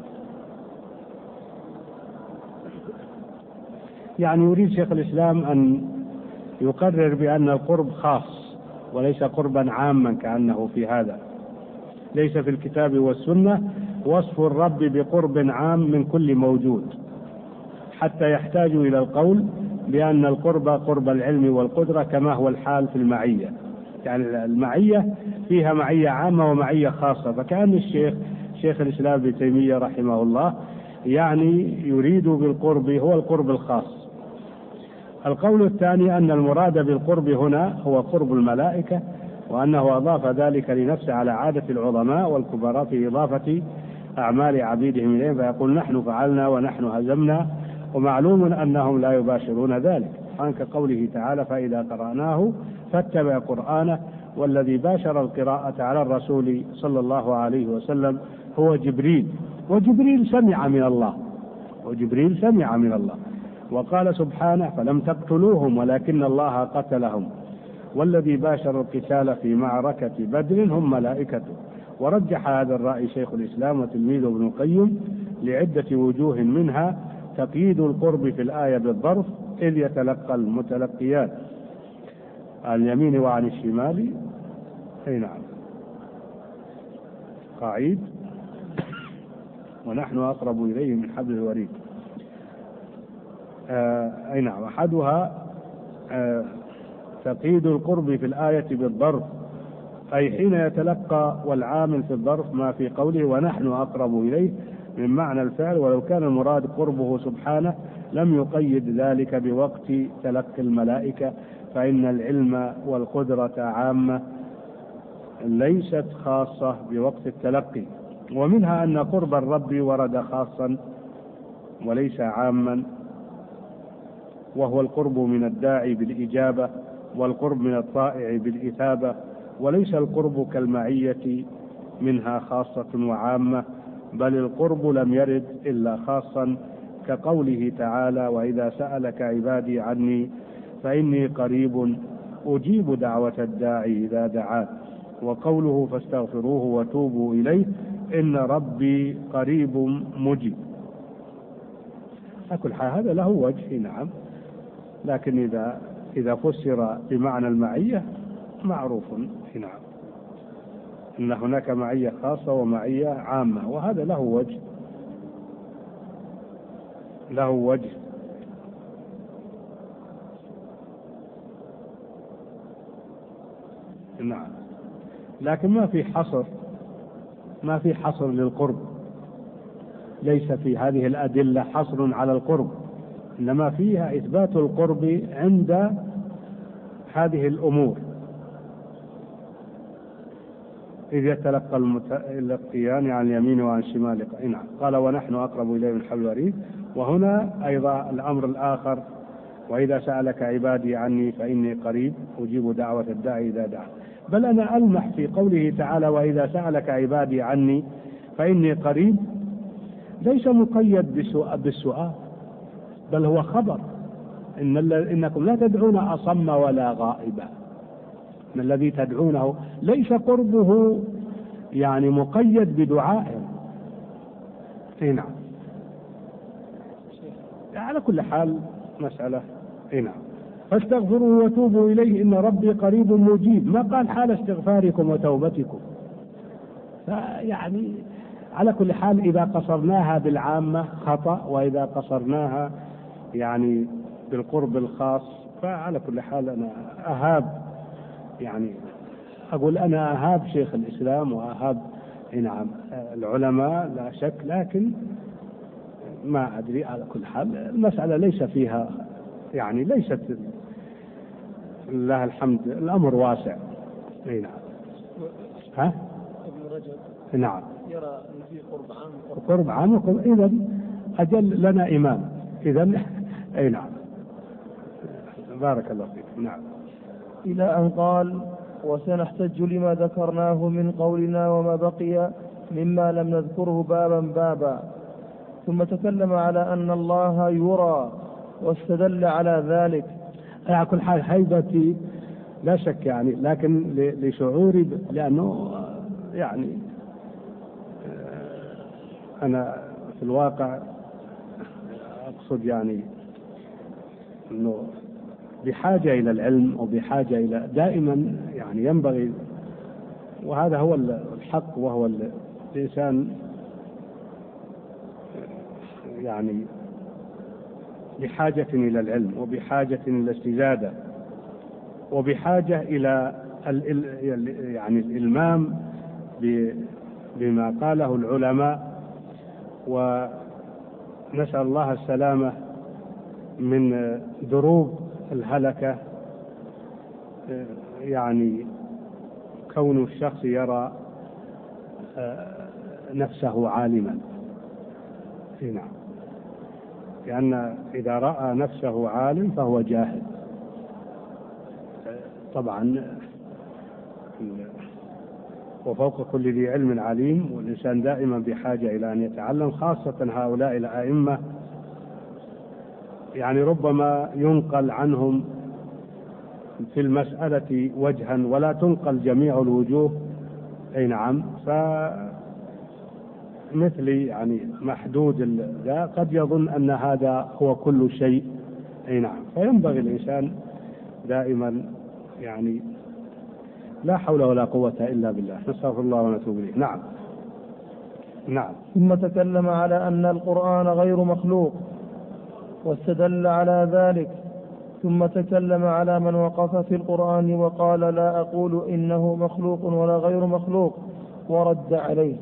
يعني يريد شيخ الإسلام أن يقرر بأن القرب خاص وليس قربا عاما كأنه في هذا. ليس في الكتاب والسنة وصف الرب بقرب عام من كل موجود حتى يحتاج إلى القول بأن القرب قرب العلم والقدرة كما هو الحال في المعية. يعني المعية فيها معية عامة ومعية خاصة. فكأن شيخ الإسلام ابن تيمية رحمه الله يعني يريد بالقرب هو القرب الخاص. القول الثاني أن المراد بالقرب هنا هو قرب الملائكة، وأنه أضاف ذلك لنفسه على عادة العظماء والكبراء في إضافة أعمال عبيدهم إليه، فيقول نحن فعلنا ونحن هزمنا، ومعلوم أنهم لا يباشرون ذلك. كقوله تعالى فإذا قرأناه فاتبع قرآنه، والذي باشر القراءة على الرسول صلى الله عليه وسلم هو جبريل، وجبريل سمع من الله، وقال سبحانه فلم تقتلوهم ولكن الله قتلهم، والذي باشر القتال في معركة بدر هم ملائكته. ورجح هذا الرأي شيخ الإسلام وتلميذه ابن القيم لعدة وجوه، منها تقييد القرب في الآية بالظرف إذ يتلقى المتلقيان عن اليمين وعن الشمال. أي نعم، قاعد ونحن أقرب إليه من حبل الوريد. أي نعم، أحدها تقييد القرب في الآية بالظرف، أي حين يتلقى والعامل في الظرف ما في قوله ونحن أقرب إليه من معنى الفعل، ولو كان المراد قربه سبحانه لم يقيد ذلك بوقت تلقي الملائكة، فإن العلم والقدرة عامة ليست خاصة بوقت التلقي. ومنها أن قرب الرب ورد خاصا وليس عاما، وهو القرب من الداعي بالإجابة والقرب من الطائع بالإثابة، وليس القرب كالمعية منها خاصة وعامة، بل القرب لم يرد إلا خاصا، كقوله تعالى وإذا سألك عبادي عني فإني قريب أجيب دعوة الداعي إذا دعان، وقوله فاستغفروه وتوبوا إليه إن ربي قريب مجيب. أكل هذا له وجه، نعم، لكن إذا فسر بمعنى المعية معروف، نعم، إن هناك معية خاصة ومعية عامة، وهذا له وجه. نعم، لكن ما في حصر للقرب، ليس في هذه الأدلة حصر على القرب، إنما فيها إثبات القرب عند هذه الأمور إذ يتلقى المتلقيان عن اليمين وعن الشمال. نعم، قال ونحن أقرب إليه من حبل الوريد. وهنا أيضا الأمر الآخر وإذا سألك عبادي عني فإني قريب أجيب دعوة الداعي إذا دعا. بل أنا ألمح في قوله تعالى وإذا سألك عبادي عني فإني قريب ليس مقيد بالسؤال، بل هو خبر. إنكم لا تدعون أصم ولا غائبا. إن الذي تدعونه ليس قربه يعني مقيد بدعائه. نعم. على كل حال مسألة. نعم. فاستغفروا وتوبوا إليه إن ربي قريب مجيب، ما قال حال استغفاركم وتوبتكم. يعني على كل حال إذا قصرناها بالعامة خطأ، وإذا قصرناها يعني بالقرب الخاص فعلى كل حال أنا أهاب، يعني أقول أنا أهاب شيخ الإسلام وأهاب نعم العلماء لا شك، لكن ما أدري. على كل حال المسألة ليس فيها يعني ليست لله الحمد، الأمر واسع. نعم. ها؟ ابن رجب نعم يرى أن في قرب عام إذا أجل لنا إمام إذا. أي نعم. بارك الله فيك. نعم. إلى أن قال وسنحتج لما ذكرناه من قولنا وما بقي مما لم نذكره بابا بابا. ثم تكلم على أن الله يرى واستدل على ذلك. على كل حال هيبتي لا شك يعني، لكن لشعوري لأنه يعني أنا في الواقع أقصد يعني أنه بحاجة إلى العلم وبحاجة إلى دائما يعني ينبغي، وهذا هو الحق، وهو الإنسان يعني بحاجة إلى العلم وبحاجة إلى الاستزادة وبحاجة إلى يعني الإلمام بما قاله العلماء، ونسأل الله السلامة من دروب الهلكة، يعني كون الشخص يرى نفسه عالما. نعم. لأن إذا رأى نفسه عالم فهو جاهل طبعا، وفوق كل ذي علم عليم، والإنسان دائما بحاجة إلى أن يتعلم، خاصة هؤلاء الأئمة يعني ربما ينقل عنهم في المسألة وجها ولا تنقل جميع الوجوه. أي نعم. فمثلي يعني محدود ذا قد يظن أن هذا هو كل شيء. أي نعم. فينبغي الإنسان دائما يعني لا حول ولا قوة إلا بالله، نستغفر الله ونتوب إليه. نعم. نعم. ثم تكلم على أن القرآن غير مخلوق واستدل على ذلك. ثم تكلم على من وقف في القرآن وقال لا أقول إنه مخلوق ولا غير مخلوق ورد عليه.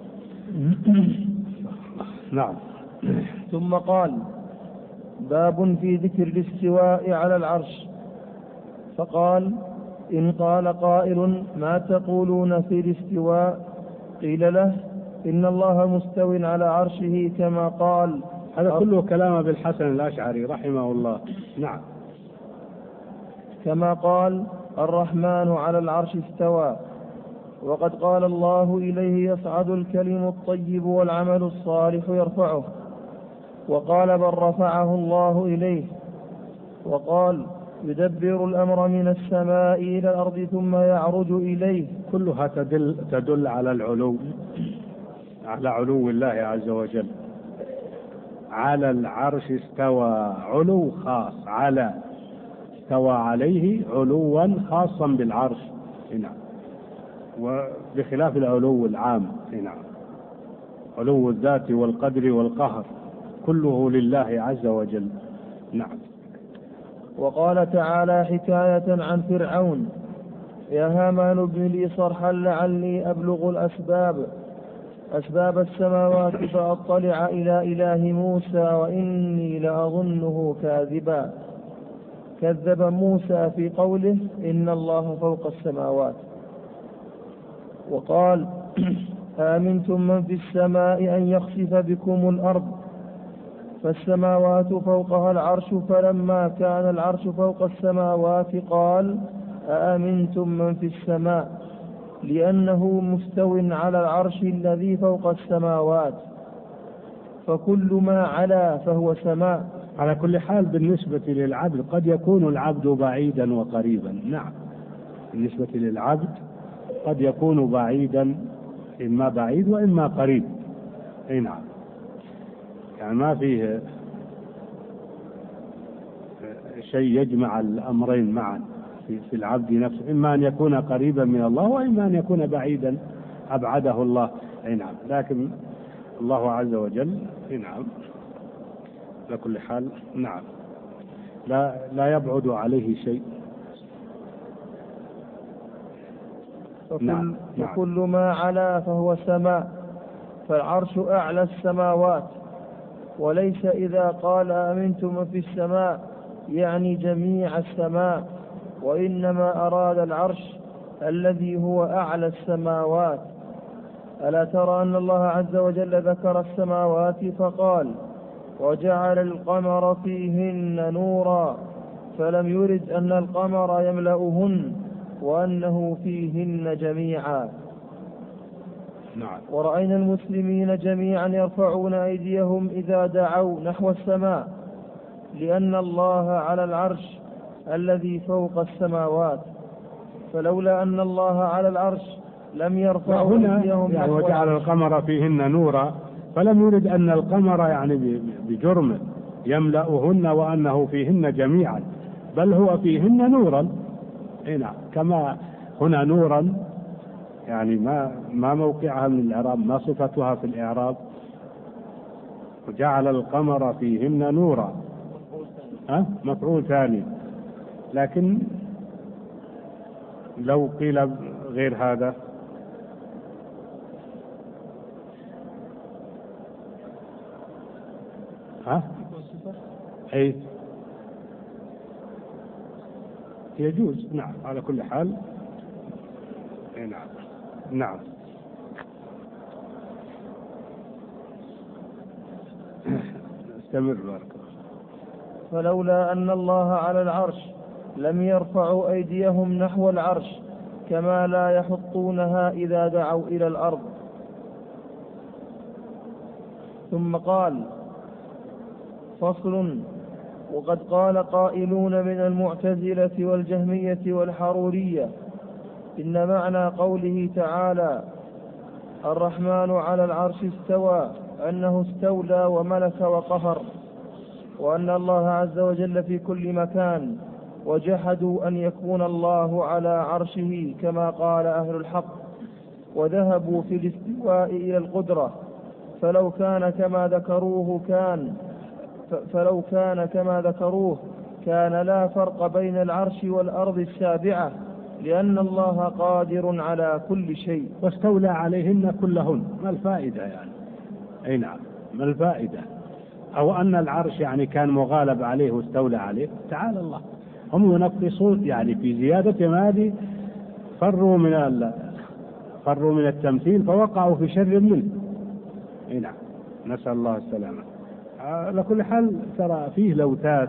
نعم. ثم قال باب في ذكر الاستواء على العرش. فقال إن قال قائل ما تقولون في الاستواء قيل له إن الله مستو على عرشه كما قال. هذا كله كلام أبي الحسن الأشعري رحمه الله. نعم. كما قال الرحمن على العرش استوى. وقد قال الله إليه يصعد الكلم الطيب والعمل الصالح يرفعه. وقال بل رفعه الله إليه. وقال يدبر الأمر من السماء إلى الأرض ثم يعرج إليه. كلها تدل على العلو، على علو الله عز وجل. على العرش استوى، علو خاص، على استوى عليه علوا خاصا بالعرش. نعم. وبخلاف العلو العام. نعم. علو الذات والقدر والقهر كله لله عز وجل. نعم. وقال تعالى حكاية عن فرعون يا هامان ابن لي صرحا لعلي أبلغ أسباب السماوات فأطلع إلى إله موسى وإني لأظنه كاذبا. كذب موسى في قوله إن الله فوق السماوات. وقال آمنتم من في السماء أن يخسف بكم الأرض فالسماوات فوقها العرش فلما كان العرش فوق السماوات قال أأمنتم من في السماء لأنه مستو على العرش الذي فوق السماوات. فكل ما علا فهو سماء. على كل حال بالنسبة للعبد قد يكون العبد بعيدا وقريبا. نعم، بالنسبة للعبد قد يكون بعيدا، إما بعيد وإما قريب. أي نعم، يعني ما فيه شيء يجمع الأمرين معا في العبد نفسه، إما أن يكون قريبا من الله وإما أن يكون بعيدا أبعده الله. أي نعم، لكن الله عز وجل نعم على كل حال نعم لا يبعد عليه شيء. فكل ما علا فهو سماء، فالعرش أعلى السماوات. وليس إذا قال أمنتم من في السماء يعني جميع السماء، وإنما أراد العرش الذي هو أعلى السماوات. ألا ترى أن الله عز وجل ذكر السماوات فقال وجعل القمر فيهن نورا، فلم يرد أن القمر يملأهن وأنه فيهن جميعا. نعم. ورأينا المسلمين جميعا يرفعون أيديهم إذا دعوا نحو السماء، لأن الله على العرش الذي فوق السماوات، فلولا أن الله على العرش لم يرفعوا أيديهم يعني وجعل القمر فيهن نورا، فلم يرد أن القمر يعني بجرم يملأهن وأنه فيهن جميعا، بل هو فيهن نورا. هنا كما هنا نورا، يعني ما موقعها من الإعراب، ما صفتها في الإعراب. وجعل القمر فيهن نورا مفعول ثاني، لكن لو قيل غير هذا أي يجوز. نعم، على كل حال نعم. نعم. استمر بارك. فلولا أن الله على العرش لم يرفعوا أيديهم نحو العرش، كما لا يحطونها إذا دعوا إلى الأرض. ثم قال فصل: وقد قال قائلون من المعتزلة والجهمية والحرورية إن معنى قوله تعالى الرحمن على العرش استوى أنه استولى وملك وقهر، وأن الله عز وجل في كل مكان، وجحدوا أن يكون الله على عرشه كما قال أهل الحق، وذهبوا في الاستواء إلى القدرة. فلو كان كما ذكروه كان لا فرق بين العرش والأرض السابعة، لأن الله قادر على كل شيء. واستولى عليهن كلهن. ما الفائدة يعني؟ أي نعم، ما الفائدة؟ أو أن العرش يعني كان مغالب عليه واستولى عليه؟ تعالى الله. هم ينقصون يعني في زيادة هذه، فروا من التمثيل فوقعوا في شر منه. أي نعم، نسأل الله السلامة. على كل حال ترى فيه لوتات.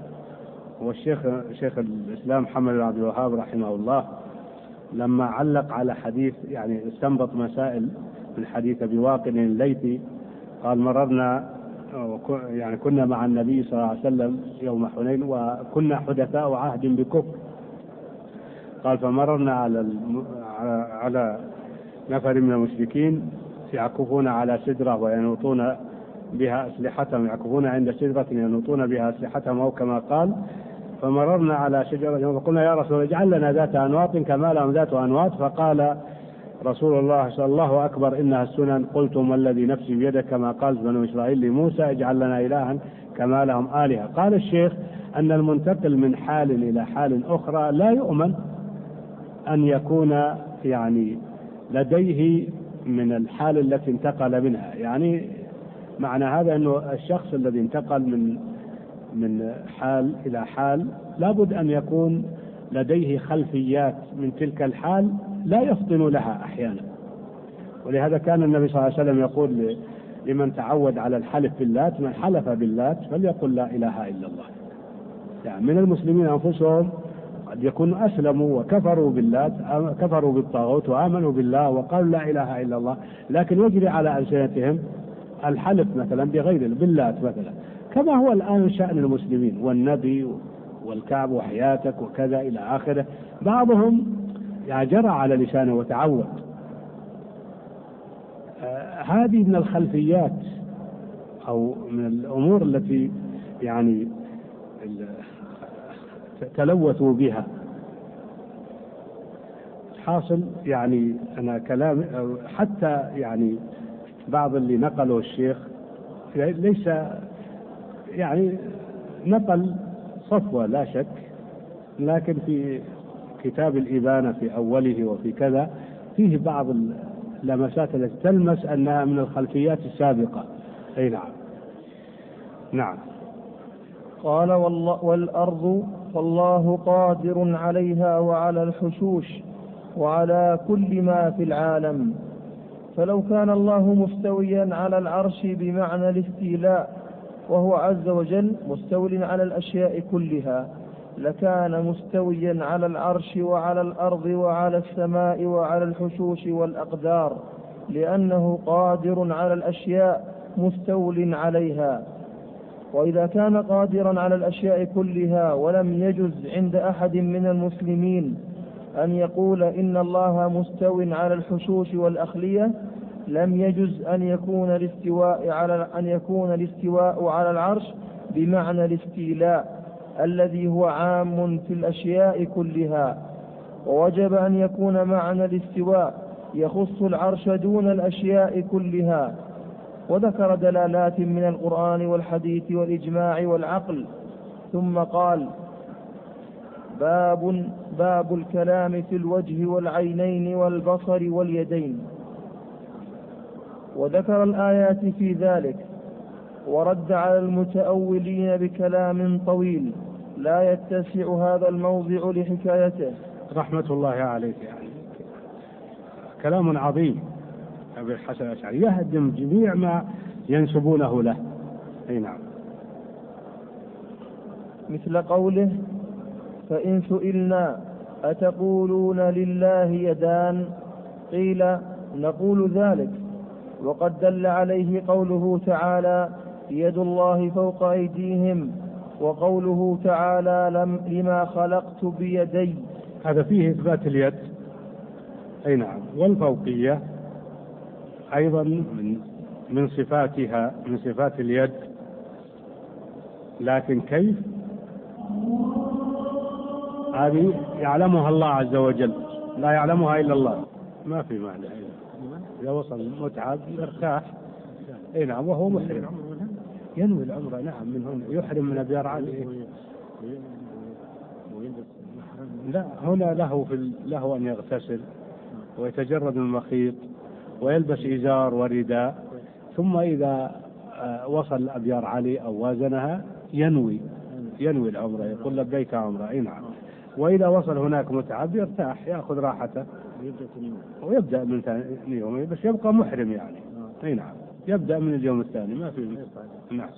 شيخ الإسلام محمد بن عبد الوهاب رحمه الله لما علق على حديث، يعني استنبط مسائل من حديث أبي واقد الليثي، قال مررنا يعني كنا مع النبي صلى الله عليه وسلم يوم حنين وكنا حدثاء عهد بكفر. قال فمررنا على نفر من المشركين يعكفون على سدرة وينوطون بها أسلحتهم، يعكفون عند سدرة ينوطون بها أسلحتهم أو كما قال. فمررنا على شجرة فقلنا يا رسول الله اجعل لنا ذات أنواط كما لهم ذات أنواط. فقال رسول الله صلى الله أكبر إنها السنن. قلتم والذي نفسي بيدك كما قال بنو إسرائيل لموسى اجعل لنا إلها كما لهم آلهة. قال الشيخ أن المنتقل من حال إلى حال أخرى لا يؤمن أن يكون يعني لديه من الحال التي انتقل منها. يعني معنى هذا أنه الشخص الذي انتقل من حال إلى حال لابد أن يكون لديه خلفيات من تلك الحال لا يفطن لها أحيانا. ولهذا كان النبي صلى الله عليه وسلم يقول لمن تعود على الحلف باللات: من حلف باللات فليقل لا إله إلا الله. يعني من المسلمين أنفسهم قد يكونوا أسلموا وكفروا باللات، كفروا بالطاغوت وآمنوا بالله وقالوا لا إله إلا الله، لكن يجري على ألسنتهم الحلف مثلا بغير باللات مثلا، كما هو الآن شأن المسلمين والنبي والكعب وحياتك وكذا إلى آخره. بعضهم جرى على لسانه وتعود. هذه من الخلفيات أو من الأمور التي يعني تلوثوا بها. حاصل يعني أنا كلام حتى يعني بعض اللي نقلوا الشيخ ليس يعني نقل صفوة لا شك، لكن في كتاب الإبانة في أوله وفي كذا فيه بعض اللمسات التي تلمس أنها من الخلفيات السابقة. أي نعم. نعم. قال والأرض فالله قادر عليها وعلى الحشوش وعلى كل ما في العالم. فلو كان الله مستويا على العرش بمعنى الاستيلاء وهو عز وجل مستول على الأشياء كلها، لكان مستويا على العرش وعلى الأرض وعلى السماء وعلى الحشوش والأقدار، لأنه قادر على الأشياء مستول عليها. وإذا كان قادرا على الأشياء كلها ولم يجز عند أحد من المسلمين أن يقول إن الله مستو على الحشوش والأخلية، لم يجز أن يكون الاستواء على العرش بمعنى الاستيلاء الذي هو عام في الأشياء كلها. ووجب أن يكون معنى الاستواء يخص العرش دون الأشياء كلها. وذكر دلالات من القرآن والحديث والإجماع والعقل، ثم قال: باب الكلام في الوجه والعينين والبصر واليدين. وذكر الآيات في ذلك، ورد على المتأولين بكلام طويل لا يتسع هذا الموضع لحكايته رحمة الله عليك. يعني كلام عظيم أبي الحسن الأشعري يهدم جميع ما ينسبونه له. أي نعم. مثل قوله: فإن سئلنا أتقولون لله يدان، قيل: نقول ذلك. وقد دل عليه قوله تعالى: يد الله فوق أيديهم، وقوله تعالى: لما خلقت بيدي. هذا فيه إثبات اليد. أي نعم. والفوقية أيضا من صفاتها، من صفات اليد، لكن كيف؟ هذه يعلمها الله عز وجل، لا يعلمها إلا الله. ما في معنى. إذا وصل متعب يرتاح. أي نعم. وهو محرم ينوي العمرة. نعم. من هنا يحرم من أبيار عليه. لا، هنا له أن يغتسل ويتجرد من المخيط ويلبس إزار ورداء، ثم إذا وصل أبيار علي أو وازنها ينوي العمرة، يقول لبيك عمرة. أي نعم. وإذا وصل هناك متعب يرتاح، يأخذ راحته ويبدأ من ثاني يوم، بس يبقى محرم يعني. أي نعم. يبدأ من اليوم الثاني. ما في. نعم.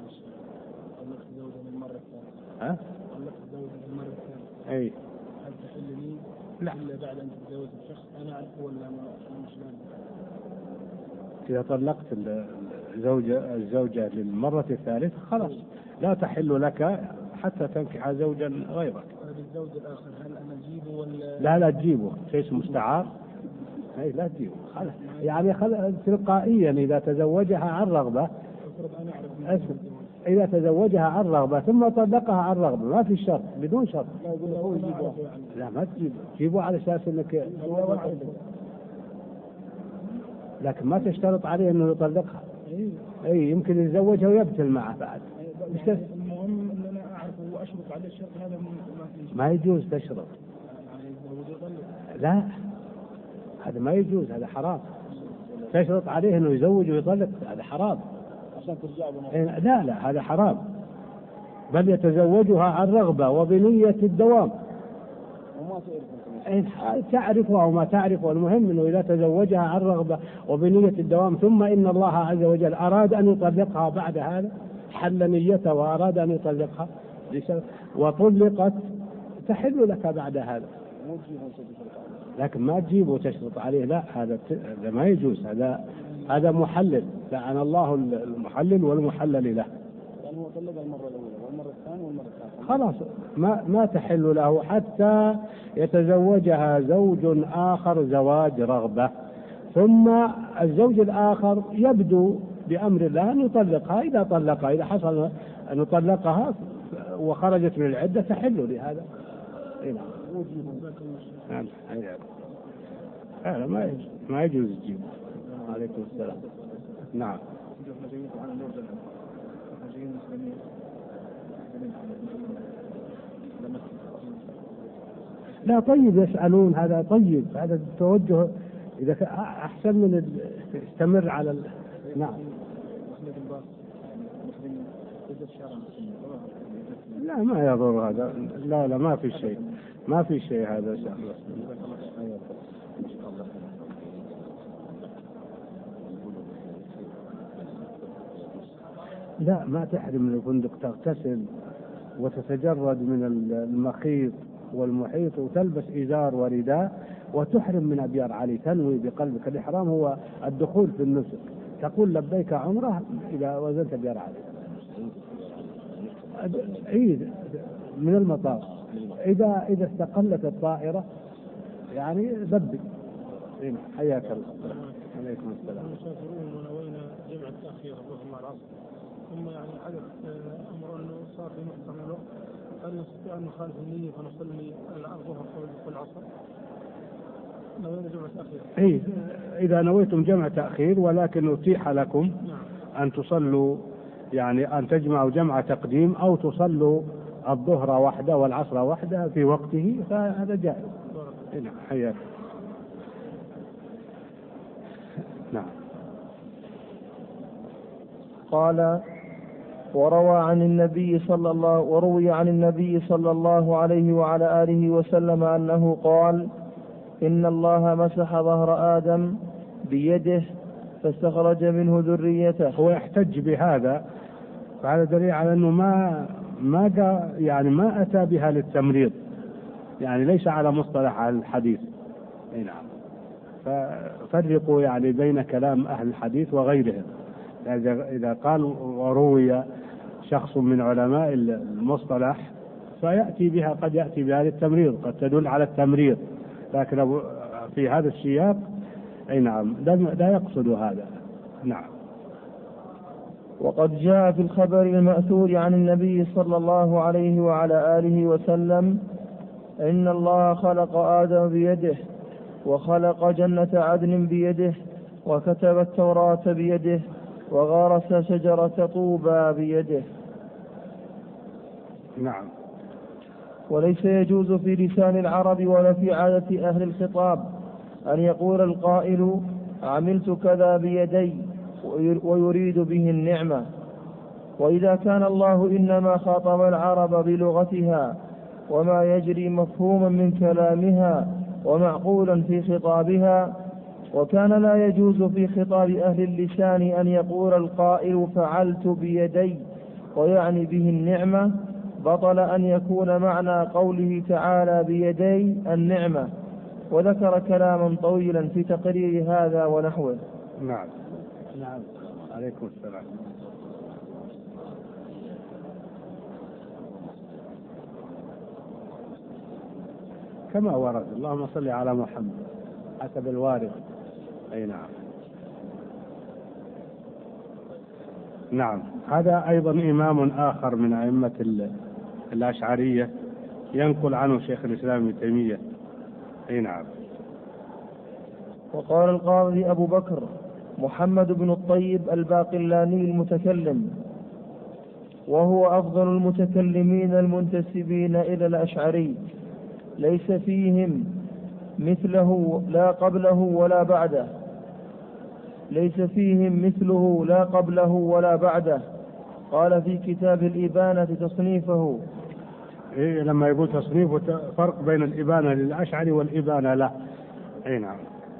أي. لا. بعد أن تتزوج الشخص أنا أعرفه ولا مش لازم؟ إذا طلقت الزوجة للمرة الثالثة خلاص لا تحل لك حتى تنكح زوجا غيرك. الزوج الآخر هل أنا أجيبه ولا؟ لا تجيبه، شيء مستعار. أي لا تجيبه خلاص. يعني تلقائيا إذا تزوجها عن رغبة، إذا تزوجها عن رغبة ثم طلقها عن رغبة، ما في شرط، بدون شرط. لا ما تجيبه على أساس أنك، لكن ما تشترط عليه أنه يطلقها. أي يمكن يتزوجها ويبتل معه بعد. المهم أن أنا أعرف وأشرط على الشرط هذا ما يجوز تشرط. لا هذا ما يجوز، هذا حرام. تشرط عليه أنه يزوج ويطلق، هذا حرام. لا هذا حرام. بل يتزوجها عن رغبة وبنية الدوام. تعرفها وما تعرفها، المهم أنه إذا تزوجها عن رغبة وبنية الدوام، ثم إن الله عز وجل أراد أن يطلقها بعد هذا، حل نيته وأراد أن يطلقها وطلقت، تحل لك بعد هذا. لكن ما تجيب وتشرط عليه، لا هذا ما يجوز. هذا هذا محلل، لعن الله المحلل والمحلل له. يعني هو طلق المرة الأولى والمرة الثانية والمرة الثالثة، خلاص ما تحل له حتى يتزوجها زوج آخر زواج رغبة، ثم الزوج الآخر يبدو بأمر الله أن يطلقها. إذا طلقها، إذا حصل أن يطلقها وخرجت من العدة تحل لهذا. نعم. ما يجوز تجيب. عليكم السلام. نعم. لا طيب، يسألون، هذا طيب، هذا التوجه إذا أحسن من استمر على نعم. لا ما يضر هذا، لا ما في شيء، ما في شيء هذا شأن. لا ما تحرم من الفندق، تغتسل وتتجرد من المخيط والمحيط وتلبس إزار ورداء وتحرم من أبيار علي، تنوي بقلبك. الإحرام هو الدخول في النسك، تقول لبيك عمره إذا وزنت أبيار علي. عيد من المطار، إذا استقلت الطائرة يعني لبي. حياك الله. عليكم السلام. مسافرون ونوينا جمع التأخير الظهر مع العصر، ثم يعني حدث أمر أنه صار في محكم الوقت، هل نستطيع أن نخالف النية فنصلي الظهر قبل العصر؟ نوينا جمع تأخير. إذا نويتم جمع تأخير ولكن أتيح لكم أن تصلوا، يعني أن تجمعوا جمع تقديم أو تصلوا الظهر وحده والعصر وحده في وقته، فهذا جائز. حياك. نعم. قال: وروي عن النبي صلى الله عليه وعلى آله وسلم أنه قال: إن الله مسح ظهر آدم بيده فاستخرج منه ذريته. هو يحتج بهذا، فهذا دليل على أنه ما أتى بها للتمريض، يعني ليس على مصطلح الحديث. نعم. ففرقوا يعني بين كلام أهل الحديث وغيرهم. إذا قال وروي شخص من علماء المصطلح فيأتي بها، قد يأتي بها للتمريض، قد تدل على التمريض، لكن في هذا السياق نعم لا يقصد هذا. نعم. وقد جاء في الخبر المأثور عن النبي صلى الله عليه وعلى آله وسلم: إن الله خلق آدم بيده، وخلق جنة عدن بيده، وكتب التوراة بيده، وغرس شجرة طوبى بيده. نعم. وليس يجوز في لسان العرب ولا في عادة أهل الخطاب أن يقول القائل: عملت كذا بيدي، ويريد به النعمة. وإذا كان الله إنما خاطب العرب بلغتها وما يجري مفهوما من كلامها ومعقولا في خطابها، وكان لا يجوز في خطاب أهل اللسان أن يقول القائل فعلت بيدي ويعني به النعمة، بطل أن يكون معنى قوله تعالى بيدي النعمة. وذكر كلاما طويلا في تقرير هذا ونحوه. نعم. نعم. عليكم السلام. كما ورد، اللهم صل على محمد، حسب الوارد. أي نعم. نعم. هذا أيضا إمام آخر من أئمة الأشعرية ينقل عنه شيخ الإسلام ابن تيمية. أي نعم. وقال القاضي أبو بكر محمد بن الطيب الباقلاني المتكلم، وهو أفضل المتكلمين المنتسبين إلى الأشعري: ليس فيهم مثله لا قبله ولا بعده، ليس فيهم مثله لا قبله ولا بعده. قال في كتاب الإبانة تصنيفه. لما يقول تصنيفه فرق بين الإبانة للأشعري والإبانة له. أي نعم.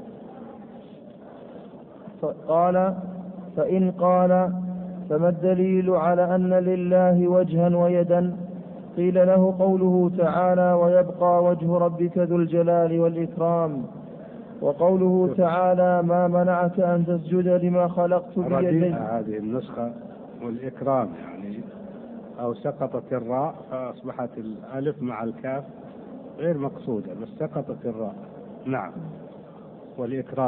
قال: فإن قال فما الدليل على أن لله وجها ويدا؟ قيل له قوله تعالى: ويبقى وجه ربك ذو الجلال والإكرام. وقوله تعالى ما منعك أن تسجد لما خلقت بيدي. هذه النسخة والإكرام يعني، أو سقطت الراء فأصبحت الألف مع الكاف غير مقصودة بس سقطت الراء. نعم والإكرام.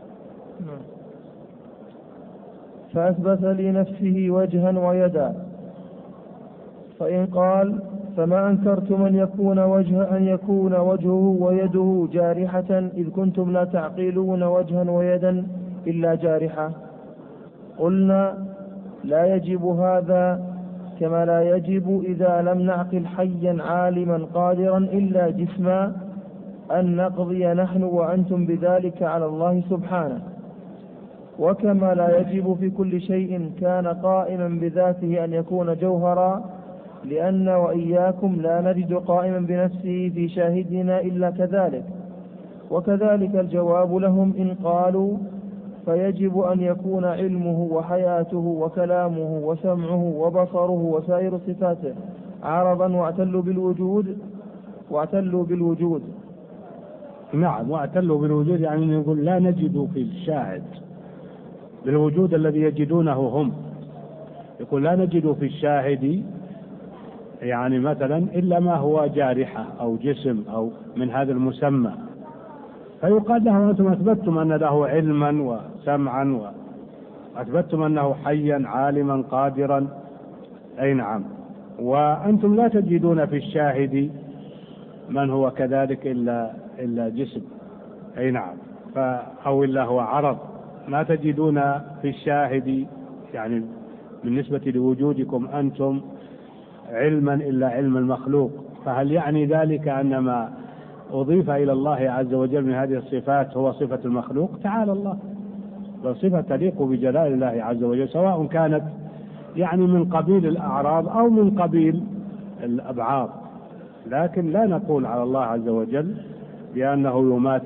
فأثبت لنفسه وجها ويدا. فإن قال فما أنكرتم أن يكون وجهه ويده جارحة إذ كنتم لا تعقلون وجها ويدا إلا جارحة. قلنا لا يجب هذا كما لا يجب إذا لم نعقل حيا عالما قادرا إلا جسما أن نقضي نحن وأنتم بذلك على الله سبحانه. وكما لا يجب في كل شيء كان قائما بذاته أن يكون جوهرا، لأن وإياكم لا نجد قائما بنفسه في شاهدنا إلا كذلك. وكذلك الجواب لهم إن قالوا فيجب أن يكون علمه وحياته وكلامه وسمعه وبصره وسائر صفاته عرضا واعتلوا بالوجود. نعم واعتلوا بالوجود يعني نقول لا نجد في الشاهد بالوجود الذي يجدونه هم. يقول لا نجد في الشاهد يعني مثلا إلا ما هو جارحة أو جسم أو من هذا المسمى، فيقال له أنتم أثبتتم أن له علما وسمعا وأثبتتم أنه حيا عالما قادرا، أي نعم، وأنتم لا تجدون في الشاهد من هو كذلك إلا جسم، أي نعم، أو إلا هو عرض، ما تجدون في الشاهد يعني بالنسبة لوجودكم أنتم علما إلا علم المخلوق. فهل يعني ذلك أن ما أضيف إلى الله عز وجل من هذه الصفات هو صفة المخلوق؟ تعالى الله، بل صفة تليق بجلال الله عز وجل، سواء كانت يعني من قبيل الأعراض أو من قبيل الأبعاض، لكن لا نقول على الله عز وجل بأنه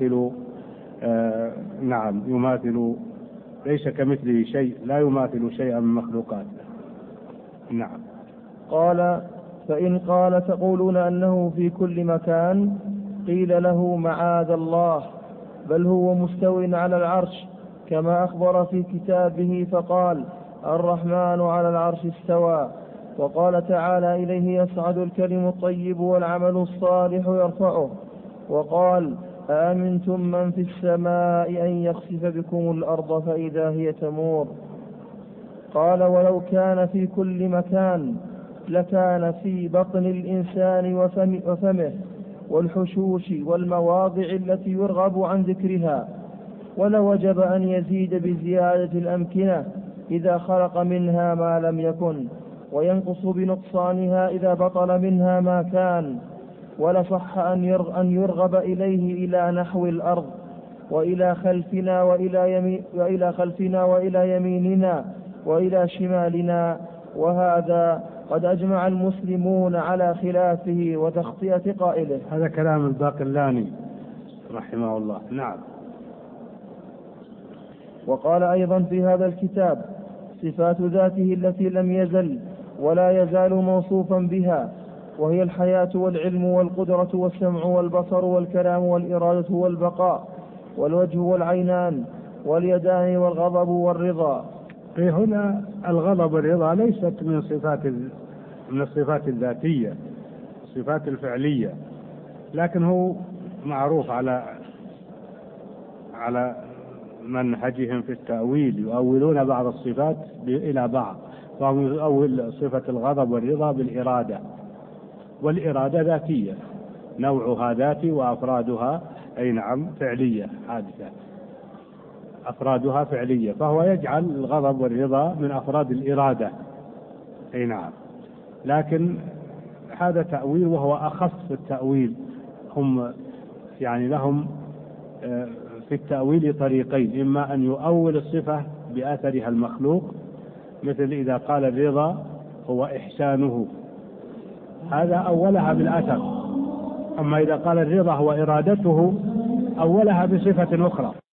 يماثل ليس كمثله شيء، لا يماثل شيئا من مخلوقاته. نعم. قال فإن قال تقولون أنه في كل مكان، قيل له معاذ الله، بل هو مستو على العرش كما أخبر في كتابه فقال الرحمن على العرش استوى. وقال تعالى إليه يصعد الكلم الطيب والعمل الصالح يرفعه. وقال أأمنتم من في السماء أن يخسف بكم الأرض فإذا هي تمور. قال ولو كان في كل مكان لكان في بطن الإنسان وفمه والحشوش والمواضع التي يرغب عن ذكرها، ولوجب أن يزيد بزيادة الأمكنة إذا خلق منها ما لم يكن، وينقص بنقصانها إذا بطل منها ما كان. ولصح أن يرغب إليه إلى نحو الأرض وإلى خلفنا وإلى يميننا وإلى شمالنا، وهذا قد أجمع المسلمون على خلافه وتخطئة قائله. هذا كلام الباقلاني رحمه الله. نعم. وقال أيضا في هذا الكتاب صفات ذاته التي لم يزل ولا يزال موصوفا بها، وهي الحياة والعلم والقدرة والسمع والبصر والكلام والإرادة والبقاء والوجه والعينان واليدان والغضب والرضا. هنا الغضب والرضا ليست من الصفات الذاتية، الصفات الفعلية، لكن هو معروف على منهجهم في التأويل، يؤولون بعض الصفات إلى بعض، فهم يؤول صفة الغضب والرضا بالإرادة، والإرادة ذاتية، نوعها ذاتي وأفرادها أي نعم فعلية حادثة، أفرادها فعلية، فهو يجعل الغضب والرضا من أفراد الإرادة أي نعم، لكن هذا تأويل وهو أخص التأويل. هم يعني لهم في التأويل طريقين، إما أن يؤول الصفة بأثرها المخلوق، مثل إذا قال الرضا هو إحسانه، هذا أولها بالأثر، أما إذا قال الرضا هو إرادته أولها بصفة أخرى.